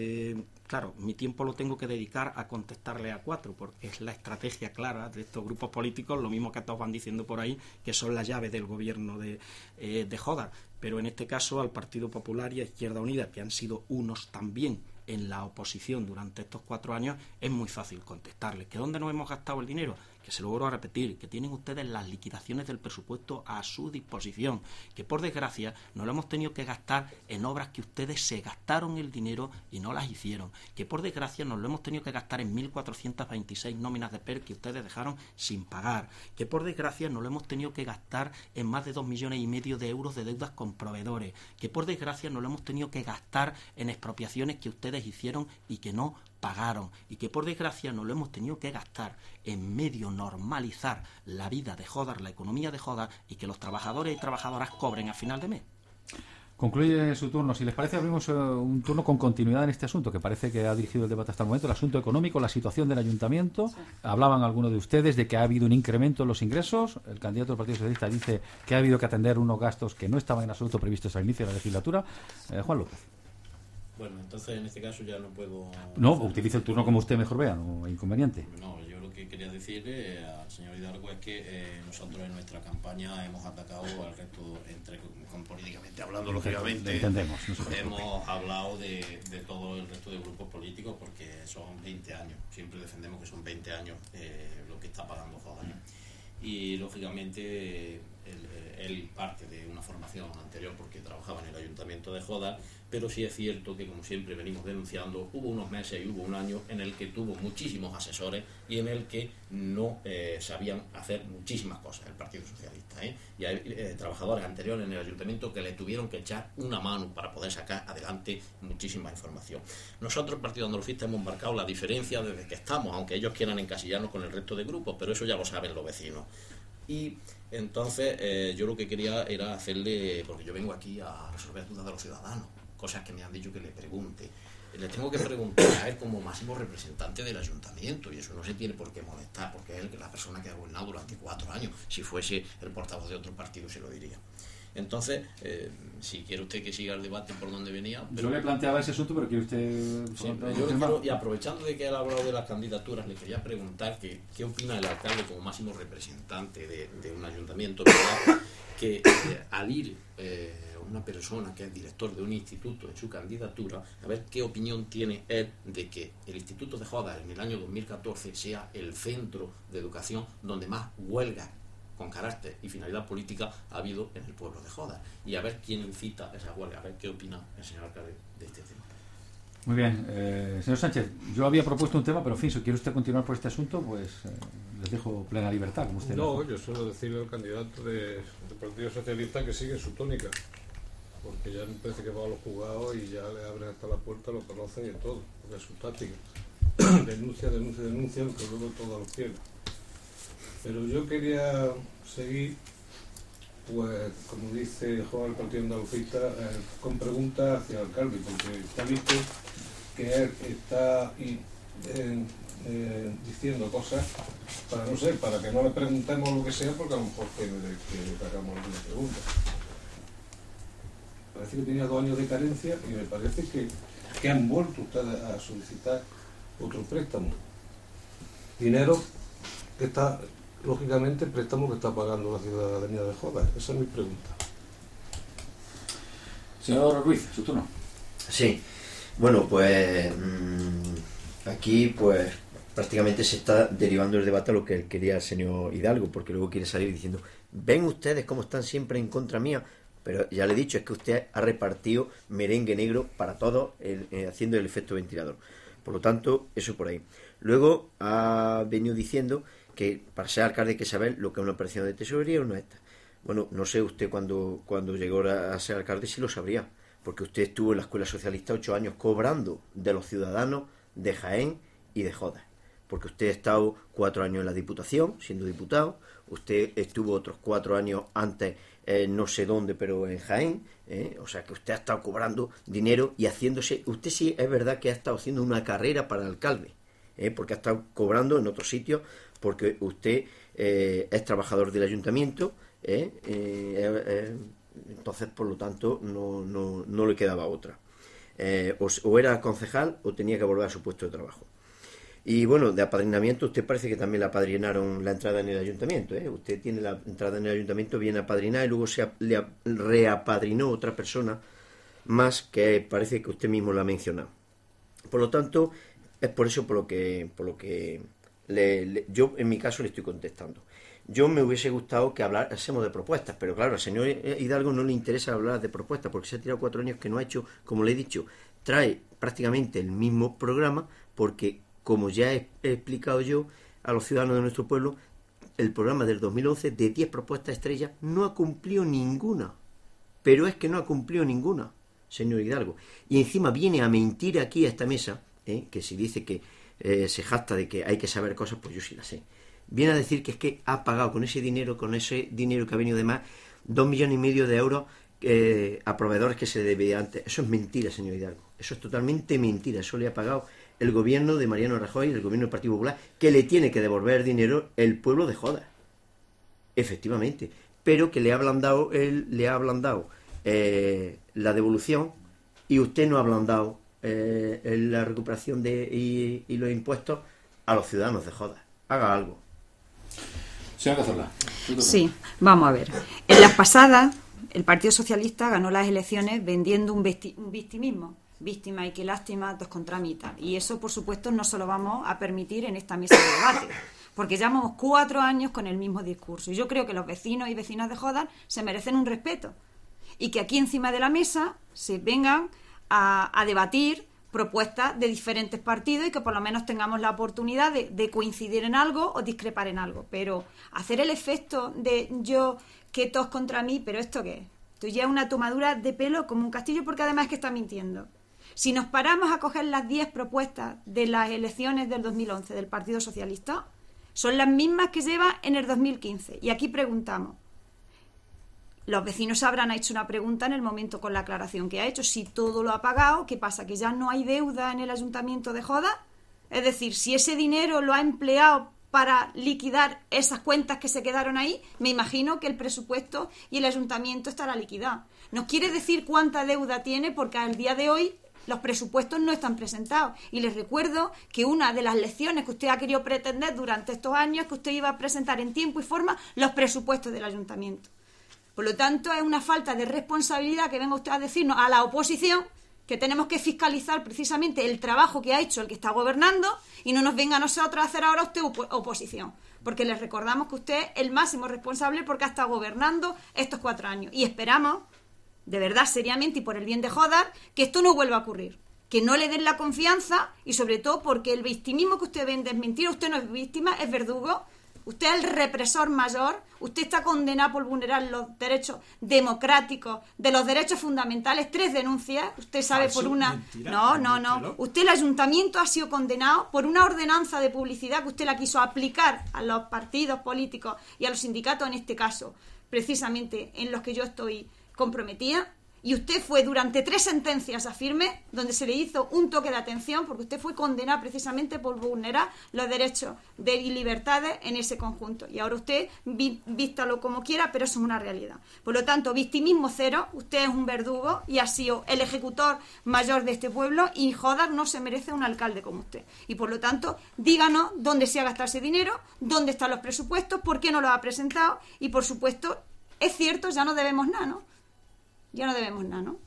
claro, mi tiempo lo tengo que dedicar a contestarle a 4, porque es la estrategia clara de estos grupos políticos, lo mismo que todos van diciendo por ahí, que son las llaves del gobierno de Jódar. Pero en este caso al Partido Popular y a Izquierda Unida, que han sido unos también en la oposición durante estos 4 años, es muy fácil contestarles. ¿Que dónde nos hemos gastado el dinero? Que se lo vuelvo a repetir, que tienen ustedes las liquidaciones del presupuesto a su disposición, que por desgracia no lo hemos tenido que gastar en obras que ustedes se gastaron el dinero y no las hicieron, que por desgracia nos lo hemos tenido que gastar en 1.426 nóminas de PER que ustedes dejaron sin pagar, que por desgracia nos lo hemos tenido que gastar en más de 2,5 millones de euros de deudas con proveedores, que por desgracia nos lo hemos tenido que gastar en expropiaciones que ustedes hicieron y que no pagaron, y que por desgracia nos lo hemos tenido que gastar en medio normalizar la vida de Jódar, la economía de Jódar, y que los trabajadores y trabajadoras cobren a final de mes. Concluye su turno. Si les parece, abrimos un turno con continuidad en este asunto, que parece que ha dirigido el debate hasta el momento, el asunto económico, la situación del ayuntamiento. Sí. Hablaban algunos de ustedes de que ha habido un incremento en los ingresos. El candidato del Partido Socialista dice que ha habido que atender unos gastos que no estaban en absoluto previstos al inicio de la legislatura. Juan López. Bueno, entonces en este caso ya no puedo... No, utilice el turno como usted mejor vea, no hay inconveniente. No, yo lo que quería decirle al señor Hidalgo es que nosotros en nuestra campaña hemos atacado al resto, políticamente hablando, lógicamente, entendemos, hemos hablado de todo el resto de grupos políticos porque son 20 años, siempre defendemos que son 20 años lo que está pagando Jodas, ¿no? Y lógicamente él parte de una formación anterior porque trabajaba en el ayuntamiento de Jodas, pero sí es cierto que, como siempre venimos denunciando, hubo unos meses y hubo un año en el que tuvo muchísimos asesores y en el que no sabían hacer muchísimas cosas el Partido Socialista, y hay trabajadores anteriores en el ayuntamiento que le tuvieron que echar una mano para poder sacar adelante muchísima información. Nosotros, el Partido Andalucista, hemos marcado la diferencia desde que estamos, aunque ellos quieran encasillarnos con el resto de grupos, pero eso ya lo saben los vecinos. Y entonces yo lo que quería era hacerle, porque yo vengo aquí a resolver dudas de los ciudadanos, cosas que me han dicho que le pregunte. Le tengo que preguntar a él como máximo representante del ayuntamiento, y eso no se tiene por qué molestar, porque es la persona que ha gobernado durante 4 años. Si fuese el portavoz de otro partido se lo diría. Entonces, si quiere usted que siga el debate por donde venía... Pero yo le planteaba ese asunto, pero quiere usted... Sí, y aprovechando de que él ha hablado de las candidaturas, le quería preguntar qué opina el alcalde como máximo representante de un ayuntamiento, ¿verdad? Que al ir una persona que es director de un instituto en su candidatura, a ver qué opinión tiene él de que el Instituto de Jodas en el año 2014 sea el centro de educación donde más huelgas con carácter y finalidad política ha habido en el pueblo de Jodas, y a ver quién incita esa huelga, a ver qué opina el señor alcalde de este tema. Muy bien, señor Sánchez, yo había propuesto un tema, pero en fin, si quiere usted continuar por este asunto, pues les dejo plena libertad, como usted. No, yo suelo decirle al candidato del Partido Socialista que sigue su tónica, porque ya me parece que va a los juzgados y ya le abren hasta la puerta, lo conocen y todo, porque es su táctica. Denuncia, aunque luego todo lo quiera. Pero yo quería seguir, pues, como dice Juan, el Partido Andalucista, con preguntas hacia el alcalde, porque está visto que él está diciendo cosas para, no sé, para que no le preguntemos lo que sea, porque a lo mejor quiere que hagamos alguna pregunta. Parece que tenía 2 años de carencia y me parece que han vuelto ustedes a solicitar otro préstamo. Dinero que está... Lógicamente, el préstamo que está pagando la ciudadanía de Jodas. Esa es mi pregunta. Señor Ruiz, su turno. Sí, bueno, pues aquí pues prácticamente se está derivando el debate a lo que quería el señor Hidalgo, porque luego quiere salir diciendo, ven ustedes cómo están siempre en contra mía, pero ya le he dicho, es que usted ha repartido merengue negro para todos, haciendo el efecto ventilador. Por lo tanto, eso por ahí. Luego ha venido diciendo que para ser alcalde hay que saber lo que es una operación de tesorería o no esta. Bueno, no sé usted cuando llegó a ser alcalde si lo sabría, porque usted estuvo en la escuela socialista 8 años cobrando de los ciudadanos de Jaén y de Jodas, porque usted ha estado 4 años en la Diputación, siendo diputado, usted estuvo otros 4 años antes, no sé dónde, pero en Jaén, o sea que usted ha estado cobrando dinero y haciéndose, usted sí es verdad que ha estado haciendo una carrera para alcalde, porque ha estado cobrando en otros sitios, porque usted es trabajador del ayuntamiento, entonces por lo tanto no le quedaba otra. O era concejal o tenía que volver a su puesto de trabajo. Y bueno, de apadrinamiento, usted parece que también le apadrinaron la entrada en el ayuntamiento, Usted tiene la entrada en el ayuntamiento bien apadrinada y luego le reapadrinó otra persona más que parece que usted mismo la ha mencionado. Por lo tanto, es por eso por lo que yo en mi caso le estoy contestando. Yo me hubiese gustado que hablásemos de propuestas, pero claro, al señor Hidalgo no le interesa hablar de propuestas porque se ha tirado 4 años que no ha hecho, como le he dicho, trae prácticamente el mismo programa, porque como ya he explicado yo a los ciudadanos de nuestro pueblo, el programa del 2011 de 10 propuestas estrellas no ha cumplido ninguna, pero es que no ha cumplido ninguna, señor Hidalgo, y encima viene a mentir aquí a esta mesa, que si dice que se jacta de que hay que saber cosas, pues yo sí las sé. Viene a decir que es que ha pagado con ese dinero que ha venido de más, 2,5 millones de euros a proveedores que se debía antes. Eso es mentira, señor Hidalgo. Eso es totalmente mentira. Eso le ha pagado el gobierno de Mariano Rajoy, el gobierno del Partido Popular, que le tiene que devolver dinero el pueblo de Jodas. Efectivamente. Pero que le ha ablandado la devolución, y usted no ha ablandado la recuperación y los impuestos a los ciudadanos de Jodas. Haga algo. Señora Cazorla. Sí, vamos a ver. En las pasadas, el Partido Socialista ganó las elecciones vendiendo un victimismo. Víctima y qué lástima, 2 contra mí. Y eso, por supuesto, no se lo vamos a permitir en esta mesa de debate, porque llevamos 4 años con el mismo discurso. Y yo creo que los vecinos y vecinas de Jodas se merecen un respeto. Y que aquí encima de la mesa se vengan a debatir propuestas de diferentes partidos y que por lo menos tengamos la oportunidad de coincidir en algo o discrepar en algo. Pero hacer el efecto de yo, que todos contra mí, ¿pero esto qué es? Esto ya es una tomadura de pelo como un castillo, porque además es que está mintiendo. Si nos paramos a coger las 10 propuestas de las elecciones del 2011 del Partido Socialista, son las mismas que lleva en el 2015. Y aquí preguntamos, los vecinos habrán hecho una pregunta en el momento con la aclaración que ha hecho, si todo lo ha pagado, ¿qué pasa? ¿Que ya no hay deuda en el Ayuntamiento de Jodas? Es decir, si ese dinero lo ha empleado para liquidar esas cuentas que se quedaron ahí, me imagino que el presupuesto y el Ayuntamiento estará liquidado. Nos quiere decir cuánta deuda tiene, porque al día de hoy los presupuestos no están presentados. Y les recuerdo que una de las lecciones que usted ha querido pretender durante estos años es que usted iba a presentar en tiempo y forma los presupuestos del Ayuntamiento. Por lo tanto, es una falta de responsabilidad que venga usted a decirnos a la oposición que tenemos que fiscalizar precisamente el trabajo que ha hecho el que está gobernando, y no nos venga a nosotros a hacer ahora usted oposición. Porque les recordamos que usted es el máximo responsable porque ha estado gobernando estos 4 años. Y esperamos, de verdad, seriamente y por el bien de Jodas, que esto no vuelva a ocurrir. Que no le den la confianza, y sobre todo porque el victimismo que usted vende es mentira. Usted no es víctima, es verdugo. Usted es el represor mayor. Usted está condenado por vulnerar los derechos democráticos, de los derechos fundamentales. 3 denuncias. Usted sabe Falso, por una... mentira, No. Usted, el ayuntamiento, ha sido condenado por una ordenanza de publicidad que usted la quiso aplicar a los partidos políticos y a los sindicatos, en este caso, precisamente en los que yo estoy comprometida. Y usted fue durante 3 sentencias a firme, donde se le hizo un toque de atención, porque usted fue condenado precisamente por vulnerar los derechos y libertades en ese conjunto. Y ahora usted, vístalo como quiera, pero eso es una realidad. Por lo tanto, victimismo cero, usted es un verdugo y ha sido el ejecutor mayor de este pueblo, y Jodas no se merece un alcalde como usted. Y por lo tanto, díganos dónde se ha gastado ese dinero, dónde están los presupuestos, por qué no los ha presentado, y por supuesto, es cierto, ya no debemos nada, ¿no? Ya no debemos nada, ¿no?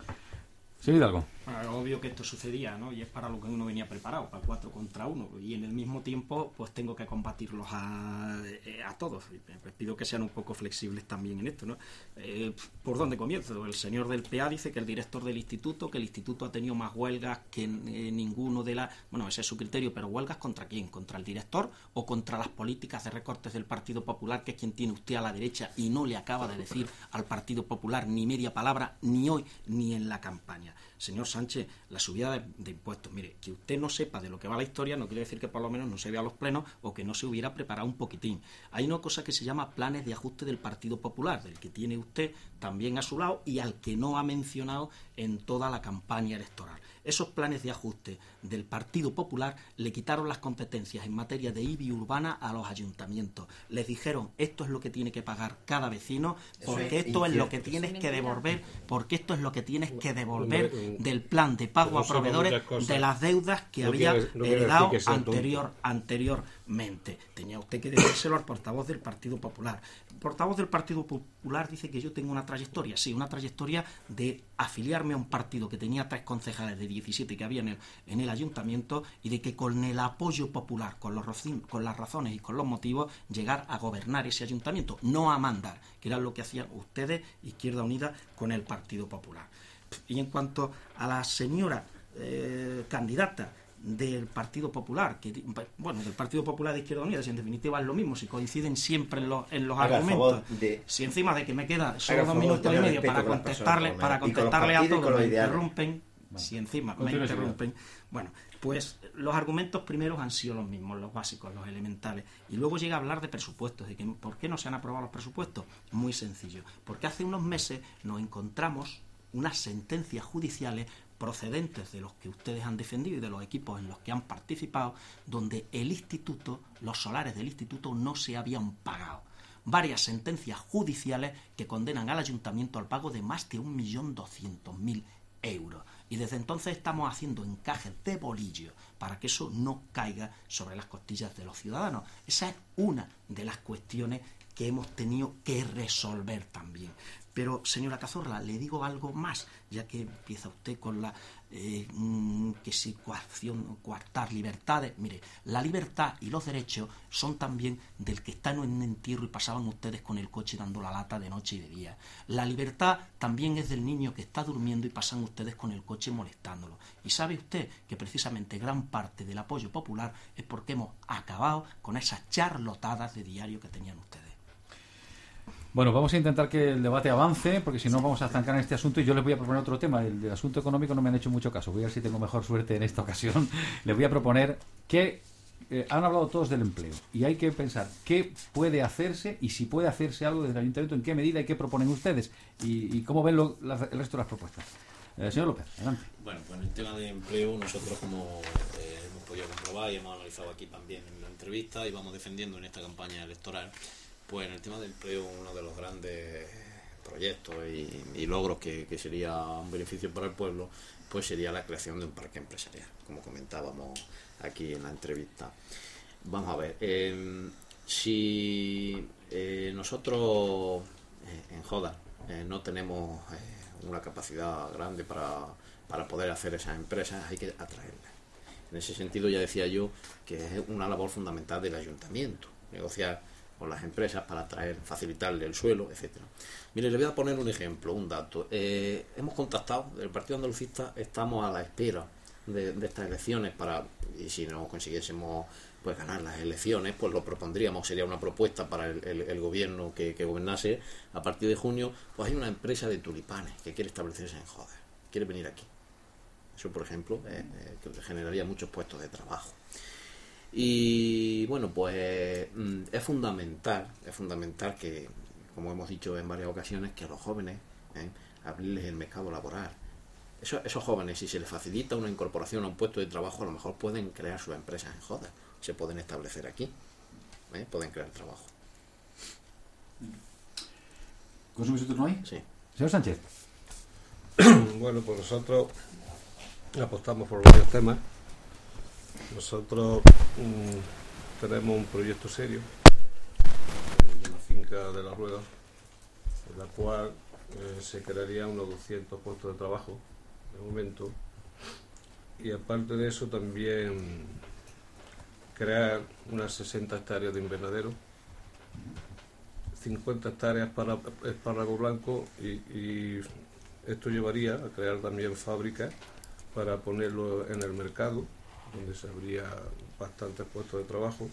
Sí, Hidalgo. Bueno, obvio que esto sucedía, ¿no? Y es para lo que uno venía preparado, para 4 contra 1. Y en el mismo tiempo, pues tengo que combatirlos a todos. Les pido que sean un poco flexibles también en esto, ¿no? ¿Por dónde comienzo? El señor del PA dice que el director del instituto, que el instituto ha tenido más huelgas que ninguno de las... Bueno, ese es su criterio, pero ¿huelgas contra quién? ¿Contra el director o contra las políticas de recortes del Partido Popular, que es quien tiene usted a la derecha y no le acaba de decir al Partido Popular ni media palabra, ni hoy ni en la campaña? Señor Sánchez, la subida de impuestos, mire, que usted no sepa de lo que va la historia no quiere decir que por lo menos no se vea los plenos o que no se hubiera preparado un poquitín. Hay una cosa que se llama planes de ajuste del Partido Popular, del que tiene usted también a su lado y al que no ha mencionado en toda la campaña electoral. Esos planes de ajuste del Partido Popular le quitaron las competencias en materia de IBI urbana a los ayuntamientos. Les dijeron, esto es lo que tiene que pagar cada vecino, porque esto es lo que tienes que devolver, porque esto es lo que tienes que devolver del plan de pago a proveedores de las deudas que había heredado anteriormente. Tenía usted que decírselo al portavoz del Partido Popular. El portavoz del Partido Popular dice que yo tengo una trayectoria, sí, una trayectoria de afiliarme a un partido que tenía 3 concejales de 17 que había en el ayuntamiento, y de que con el apoyo popular, con las razones y con los motivos, llegar a gobernar ese ayuntamiento, no a mandar, que era lo que hacían ustedes, Izquierda Unida, con el Partido Popular. Y en cuanto a la señora candidata del Partido Popular, del Partido Popular de Izquierda Unida, si en definitiva es lo mismo, si coinciden siempre en los argumentos, si encima de que me queda solo 2 minutos y medio para contestarle a todos, me interrumpen, si encima me interrumpen, bueno, Pues los argumentos primeros han sido los mismos, los básicos, los elementales. Y luego llega a hablar de presupuestos, de que ¿por qué no se han aprobado los presupuestos? Muy sencillo. Porque hace unos meses nos encontramos unas sentencias judiciales procedentes de los que ustedes han defendido y de los equipos en los que han participado, donde el instituto, los solares del instituto no se habían pagado. Varias sentencias judiciales que condenan al ayuntamiento al pago de más de 1.200.000 euros. Y desde entonces estamos haciendo encajes de bolillo para que eso no caiga sobre las costillas de los ciudadanos. Esa es una de las cuestiones que hemos tenido que resolver también. Pero, señora Cazorla, le digo algo más, ya que empieza usted con la que si coartar libertades. Mire, la libertad y los derechos son también del que está en un entierro y pasaban ustedes con el coche dando la lata de noche y de día. La libertad también es del niño que está durmiendo y pasan ustedes con el coche molestándolo. Y sabe usted que precisamente gran parte del apoyo popular es porque hemos acabado con esas charlotadas de diario que tenían ustedes. Bueno, vamos a intentar que el debate avance, porque si no vamos a estancar en este asunto, y yo les voy a proponer otro tema. El del asunto económico no me han hecho mucho caso. Voy a ver si tengo mejor suerte en esta ocasión. Les voy a proponer que han hablado todos del empleo, y hay que pensar qué puede hacerse y si puede hacerse algo desde el Ayuntamiento, en qué medida y qué proponen ustedes, y cómo ven el resto de las propuestas. Señor López, adelante. Bueno, pues en el tema de empleo, nosotros como hemos podido comprobar y hemos analizado aquí también en la entrevista y vamos defendiendo en esta campaña electoral, pues en el tema del empleo uno de los grandes proyectos y logros que sería un beneficio para el pueblo, pues sería la creación de un parque empresarial, como comentábamos aquí en la entrevista. Vamos a ver, si nosotros en Joda no tenemos una capacidad grande para poder hacer esas empresas, hay que atraerlas. En ese sentido ya decía yo que es una labor fundamental del ayuntamiento, negociar con las empresas para facilitarle el suelo, etcétera. Mire, le voy a poner un ejemplo, un dato. Hemos contactado, el Partido Andalucista estamos a la espera de estas elecciones y si no consiguiésemos pues ganar las elecciones, pues lo propondríamos, sería una propuesta para el gobierno que gobernase a partir de junio. Pues hay una empresa de tulipanes que quiere establecerse en Joder, quiere venir aquí. Eso, por ejemplo, que generaría muchos puestos de trabajo. Y bueno, pues es fundamental que, como hemos dicho en varias ocasiones, que a los jóvenes abrirles el mercado laboral. Esos jóvenes, si se les facilita una incorporación a un puesto de trabajo, a lo mejor pueden crear sus empresas en Joda, se pueden establecer aquí, pueden crear trabajo. ¿Consume su turno ahí? Sí. Señor Sánchez. Bueno, pues nosotros apostamos por varios temas. Nosotros tenemos un proyecto serio de la finca de la Rueda, en la cual se crearían unos 200 puestos de trabajo de momento, y aparte de eso también crear unas 60 hectáreas de invernadero, 50 hectáreas para espárrago blanco, y esto llevaría a crear también fábricas para ponerlo en el mercado, donde se habría bastantes puestos de trabajo.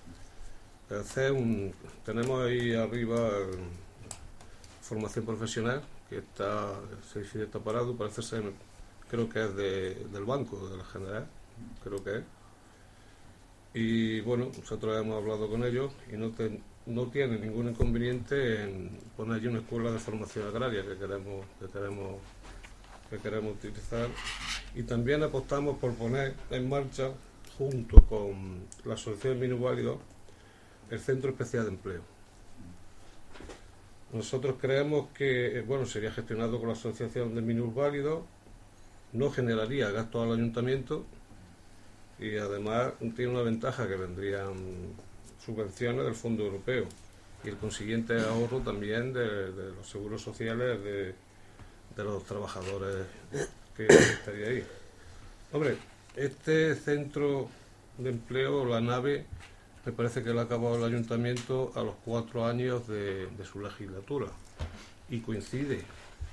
Tenemos ahí arriba formación profesional, que está parado, parece ser, creo que es del Banco de la General, creo que es. Y bueno, nosotros hemos hablado con ellos y no tienen ningún inconveniente en poner allí una escuela de formación agraria que queremos utilizar, y también apostamos por poner en marcha, junto con la Asociación de Minusválidos, el Centro Especial de Empleo. Nosotros creemos que sería gestionado con la Asociación de Minusválidos, no generaría gastos al ayuntamiento y además tiene una ventaja, que vendrían subvenciones del Fondo Europeo y el consiguiente ahorro también de los seguros sociales de los trabajadores que estaría ahí. Hombre, este centro de empleo, la nave, me parece que lo ha acabado el ayuntamiento a los 4 años de su legislatura, y coincide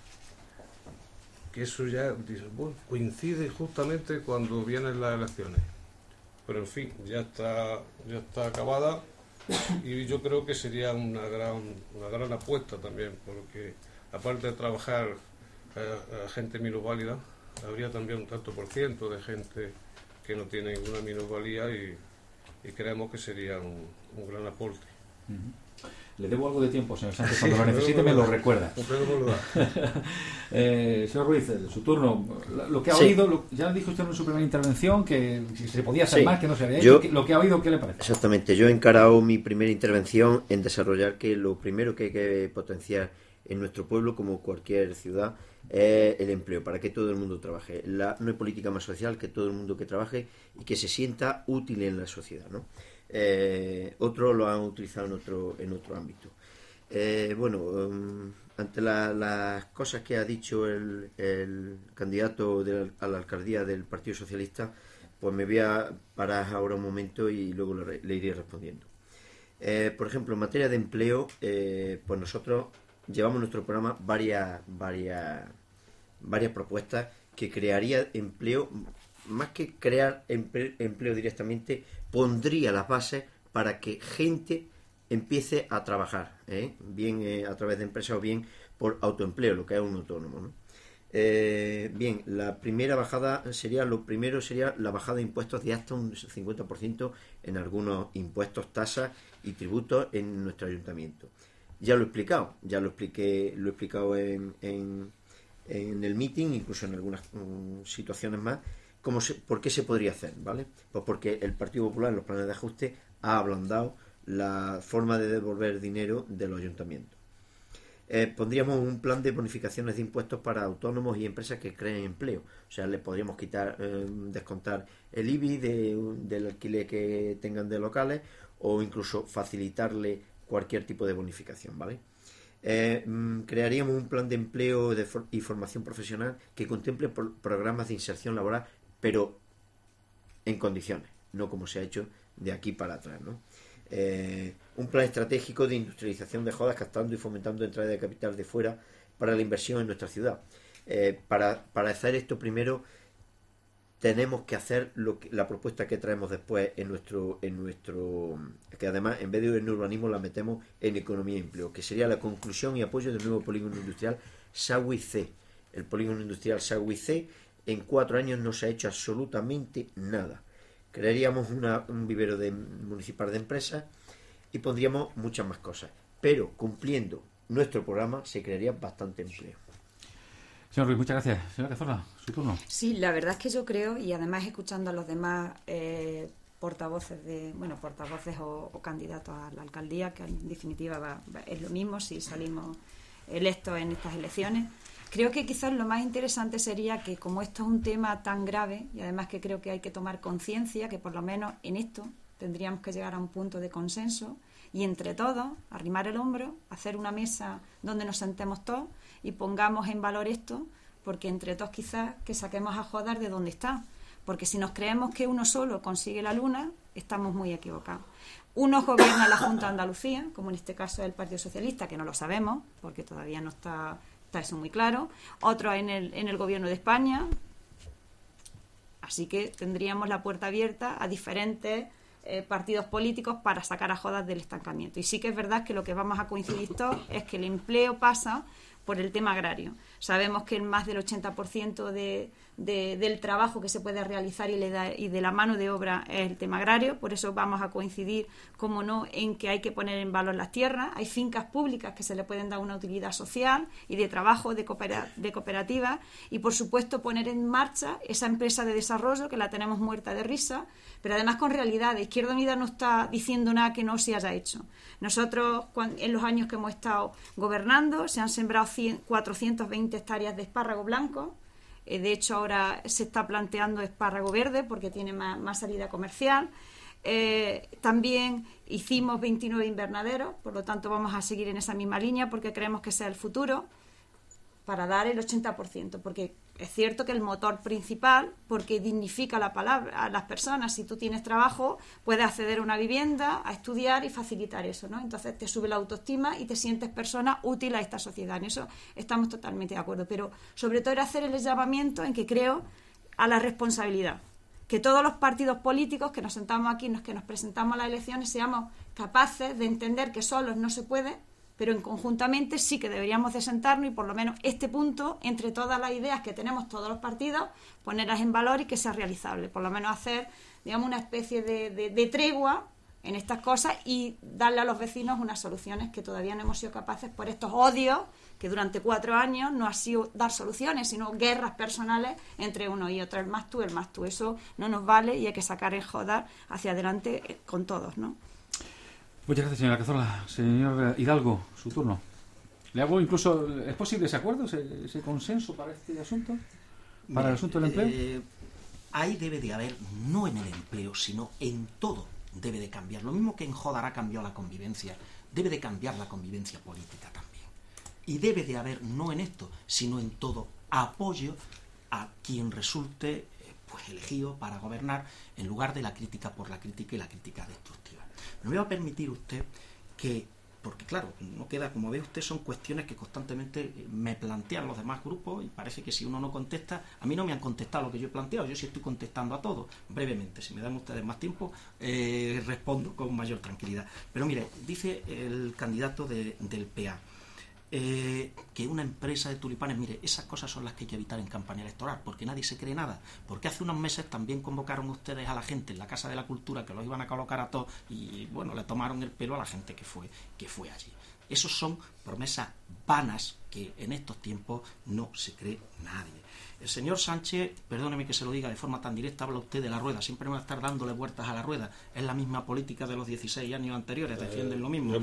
que eso ya coincide justamente cuando vienen las elecciones, pero en fin, ya está acabada, y yo creo que sería una gran apuesta también, porque aparte de trabajar a gente minusválida, habría también un tanto por ciento de gente que no tiene ninguna minusvalía y creemos que sería un gran aporte. Le debo algo de tiempo, señor Sánchez, cuando lo necesite me lo recuerda. Señor Ruiz, su turno. Lo que ha oído, ya dijo usted en su primera intervención que si se podía hacer más, que no se había hecho. Lo que ha oído, ¿qué le parece? Exactamente, yo he encarado mi primera intervención en desarrollar que lo primero que hay que potenciar en nuestro pueblo, como cualquier ciudad, es el empleo, para que todo el mundo trabaje. No hay política más social que todo el mundo que trabaje y que se sienta útil en la sociedad, ¿no? Otros lo han utilizado en otro ámbito. Ante las cosas que ha dicho el candidato a la alcaldía del Partido Socialista, pues me voy a parar ahora un momento y luego le iré respondiendo. Por ejemplo, en materia de empleo, pues nosotros llevamos en nuestro programa varias propuestas que crearía empleo. Más que crear empleo directamente, pondría las bases para que gente empiece a trabajar, bien a través de empresas o bien por autoempleo, lo que es un autónomo, ¿no? Bien, la primera bajada sería la bajada de impuestos de hasta un 50% en algunos impuestos, tasas y tributos en nuestro ayuntamiento. Ya lo he explicado, lo he explicado en el meeting, incluso en algunas situaciones más. ¿Por qué se podría hacer? ¿Vale? Pues porque el Partido Popular en los planes de ajuste ha ablandado la forma de devolver dinero de los ayuntamientos. Pondríamos un plan de bonificaciones de impuestos para autónomos y empresas que creen empleo. O sea, le podríamos descontar el IBI del alquiler que tengan de locales, o incluso facilitarle cualquier tipo de bonificación, ¿vale? Crearíamos un plan de empleo y formación profesional que contemple programas de inserción laboral, pero en condiciones, no como se ha hecho de aquí para atrás, ¿no? Un plan estratégico de industrialización de Jodas, captando y fomentando entrada de capital de fuera para la inversión en nuestra ciudad. Para hacer esto, primero tenemos que hacer la propuesta que traemos después en nuestro que además en vez de en urbanismo la metemos en economía y empleo, que sería la conclusión y apoyo del nuevo polígono industrial Sagüí C. El polígono industrial Sagüí C, en 4 años no se ha hecho absolutamente nada. Crearíamos un vivero municipal de empresas y pondríamos muchas más cosas, pero cumpliendo nuestro programa se crearía bastante empleo. Señor Ruiz, muchas gracias. Señora Cazorla, su turno. Sí, la verdad es que yo creo, y además escuchando a los demás portavoces o candidatos a la alcaldía, que en definitiva es lo mismo si salimos electos en estas elecciones, creo que quizás lo más interesante sería que, como esto es un tema tan grave, y además que creo que hay que tomar conciencia, que por lo menos en esto tendríamos que llegar a un punto de consenso y entre todos arrimar el hombro, hacer una mesa donde nos sentemos todos y pongamos en valor esto, porque entre todos quizás que saquemos a Jodas de donde está, porque si nos creemos que uno solo consigue la luna, estamos muy equivocados. Unos gobiernan la Junta de Andalucía, como en este caso el Partido Socialista, que no lo sabemos, porque todavía no está eso muy claro, otros en el Gobierno de España, así que tendríamos la puerta abierta a diferentes partidos políticos para sacar a Jodas del estancamiento. Y sí que es verdad que lo que vamos a coincidir todos es que el empleo pasa por el tema agrario. Sabemos que más del 80% del trabajo que se puede realizar y de la mano de obra es el tema agrario, por eso vamos a coincidir, como no, en que hay que poner en valor las tierras. Hay fincas públicas que se le pueden dar una utilidad social y de trabajo de cooperativas, y por supuesto poner en marcha esa empresa de desarrollo que la tenemos muerta de risa, pero además con realidad. Izquierda Unida no está diciendo nada que no se haya hecho. Nosotros, en los años que hemos estado gobernando, se han sembrado 420 hectáreas de espárrago blanco. De hecho, ahora se está planteando espárrago verde porque tiene más salida comercial. También hicimos 29 invernaderos, por lo tanto vamos a seguir en esa misma línea porque creemos que sea el futuro, para dar el 80%, porque es cierto que el motor principal, porque dignifica la palabra a las personas. Si tú tienes trabajo, puedes acceder a una vivienda, a estudiar y facilitar eso, ¿no? Entonces te sube la autoestima y te sientes persona útil a esta sociedad. En eso estamos totalmente de acuerdo, pero sobre todo era hacer el llamamiento en que creo a la responsabilidad. Que todos los partidos políticos que nos sentamos aquí, que nos presentamos a las elecciones, seamos capaces de entender que solos no se puede, pero conjuntamente sí que deberíamos de sentarnos y por lo menos este punto, entre todas las ideas que tenemos todos los partidos, ponerlas en valor y que sea realizable, por lo menos hacer, digamos, una especie de tregua en estas cosas y darle a los vecinos unas soluciones que todavía no hemos sido capaces por estos odios que durante 4 años no ha sido dar soluciones, sino guerras personales entre uno y otro, el más tú. Eso no nos vale y hay que sacar el Jodar hacia adelante con todos, ¿no? Muchas gracias, señora Cazorla. Señor Hidalgo, su turno. Le hago incluso, ¿es posible ese acuerdo, ese consenso para este asunto? ¿Para el asunto del empleo? Ahí debe de haber, no en el empleo, sino en todo debe de cambiar. Lo mismo que en Jodar ha cambiado la convivencia, debe de cambiar la convivencia política también. Y debe de haber, no en esto, sino en todo, apoyo a quien resulte pues elegido para gobernar en lugar de la crítica por la crítica y la crítica destructiva. Me va a permitir usted que, porque claro, no queda, como ve usted, son cuestiones que constantemente me plantean los demás grupos y parece que si uno no contesta, a mí no me han contestado lo que yo he planteado, yo sí estoy contestando a todo, brevemente, si me dan ustedes más tiempo, respondo con mayor tranquilidad. Pero mire, dice el candidato del PA, que una empresa de tulipanes, mire, esas cosas son las que hay que evitar en campaña electoral, porque nadie se cree nada, porque hace unos meses también convocaron ustedes a la gente en la Casa de la Cultura, que los iban a colocar a todos, y bueno, le tomaron el pelo a la gente que fue allí. Esos son promesas vanas que en estos tiempos no se cree nadie. El señor Sánchez, perdóneme que se lo diga de forma tan directa, habla usted de la rueda, siempre va a estar dándole vueltas a la rueda, es la misma política de los 16 años anteriores, defienden lo mismo,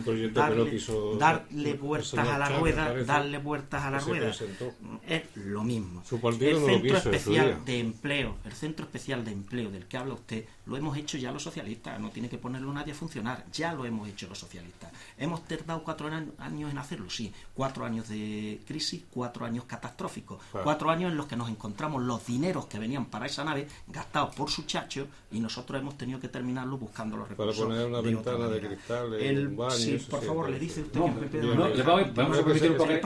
darle vueltas a la rueda, darle vueltas a la rueda, es lo mismo. El centro especial de empleo, el centro especial de empleo del que habla usted, lo hemos hecho ya los socialistas, no tiene que ponerlo nadie a funcionar, ya lo hemos hecho los socialistas. ¿Hemos tardado 4 años en hacerlo? Sí, 4 años de crisis, 4 años catastróficos, 4 años en los que nos encontramos los dineros que venían para esa nave gastados por su chacho y nosotros hemos tenido que terminarlo buscando los recursos. Para poner una ventana de cristal en un baño. Sí, por favor, le dice usted vamos a permitir un poco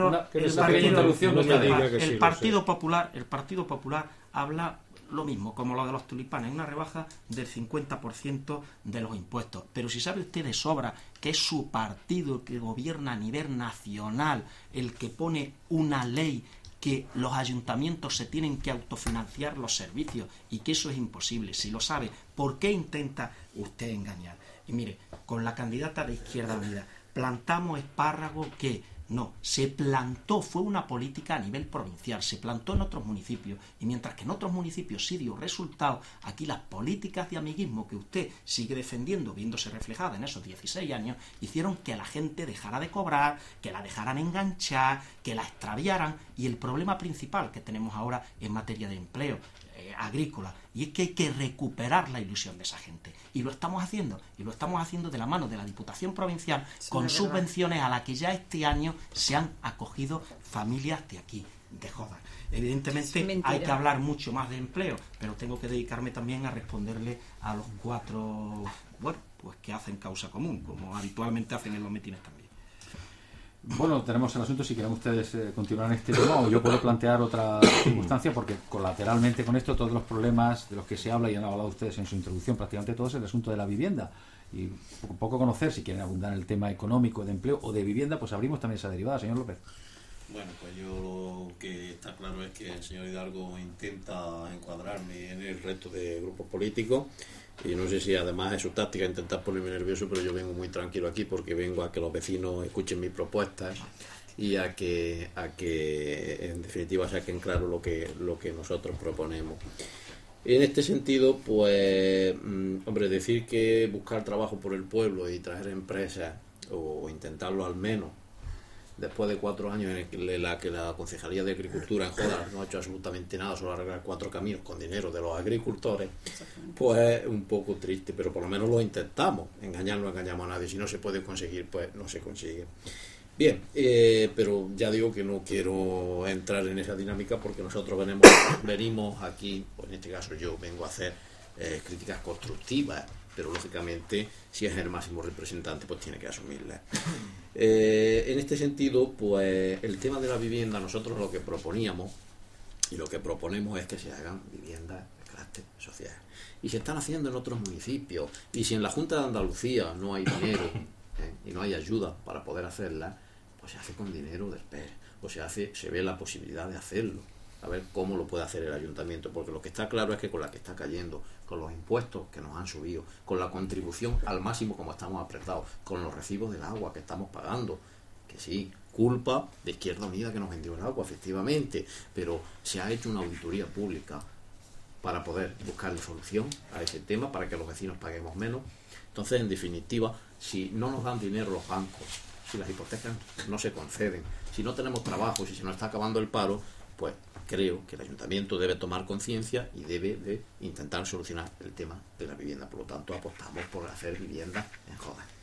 el Partido Popular habla lo mismo, como lo de los tulipanes, una rebaja del 50% de los impuestos. Pero si sabe usted de sobra que es su partido el que gobierna a nivel nacional, el que pone una ley que los ayuntamientos se tienen que autofinanciar los servicios y que eso es imposible, si lo sabe, ¿por qué intenta usted engañar? Y mire, con la candidata de Izquierda Unida, plantamos espárrago que no, se plantó, fue una política a nivel provincial, se plantó en otros municipios y mientras que en otros municipios sí dio resultados, aquí las políticas de amiguismo que usted sigue defendiendo, viéndose reflejada en esos 16 años, hicieron que la gente dejara de cobrar, que la dejaran enganchar, que la extraviaran y el problema principal que tenemos ahora en materia de empleo agrícola, y es que hay que recuperar la ilusión de esa gente y lo estamos haciendo de la mano de la Diputación Provincial con subvenciones a las que ya este año se han acogido familias de aquí, de Jodar. Evidentemente hay que hablar mucho más de empleo, pero tengo que dedicarme también a responderle a los 4 pues que hacen causa común, como habitualmente hacen en los mítines también. Bueno, tenemos el asunto, si quieren ustedes continuar en este tema, o yo puedo plantear otra circunstancia, porque colateralmente con esto todos los problemas de los que se habla, y han hablado ustedes en su introducción, prácticamente todos, es el asunto de la vivienda. Y poco conocer, si quieren abundar en el tema económico, de empleo o de vivienda, pues abrimos también esa derivada, señor López. Bueno, pues yo lo que está claro es que el señor Hidalgo intenta encuadrarme en el resto de grupos políticos. Y no sé si además es su táctica intentar ponerme nervioso, pero yo vengo muy tranquilo aquí porque vengo a que los vecinos escuchen mis propuestas y a que en definitiva saquen claro lo que nosotros proponemos. En este sentido, pues, hombre, decir que buscar trabajo por el pueblo y traer empresas, o intentarlo al menos, después de 4 años en la que la Concejalía de Agricultura en Jodar no ha hecho absolutamente nada, solo arreglar 4 caminos con dinero de los agricultores, pues es un poco triste, pero por lo menos lo intentamos. Engañar no engañamos a nadie, si no se puede conseguir, pues no se consigue. Bien, pero ya digo que no quiero entrar en esa dinámica porque nosotros venimos aquí, pues en este caso yo vengo a hacer críticas constructivas, pero lógicamente si es el máximo representante pues tiene que asumirla. En este sentido, pues el tema de la vivienda, nosotros lo que proponíamos y lo que proponemos es que se hagan viviendas de carácter social, y se están haciendo en otros municipios, y si en la Junta de Andalucía no hay dinero y no hay ayuda para poder hacerlas, pues se hace con dinero del PER, o se ve la posibilidad de hacerlo, a ver cómo lo puede hacer el ayuntamiento, porque lo que está claro es que con la que está cayendo, con los impuestos que nos han subido, con la contribución al máximo como estamos apretados, con los recibos del agua que estamos pagando, que sí, culpa de Izquierda Unida que nos vendió el agua, efectivamente, pero se ha hecho una auditoría pública para poder buscarle solución a ese tema, para que los vecinos paguemos menos. Entonces, en definitiva, si no nos dan dinero los bancos, si las hipotecas no se conceden, si no tenemos trabajo, si se nos está acabando el paro, pues creo que el ayuntamiento debe tomar conciencia y debe de intentar solucionar el tema de la vivienda. Por lo tanto, apostamos por hacer viviendas en Jodas.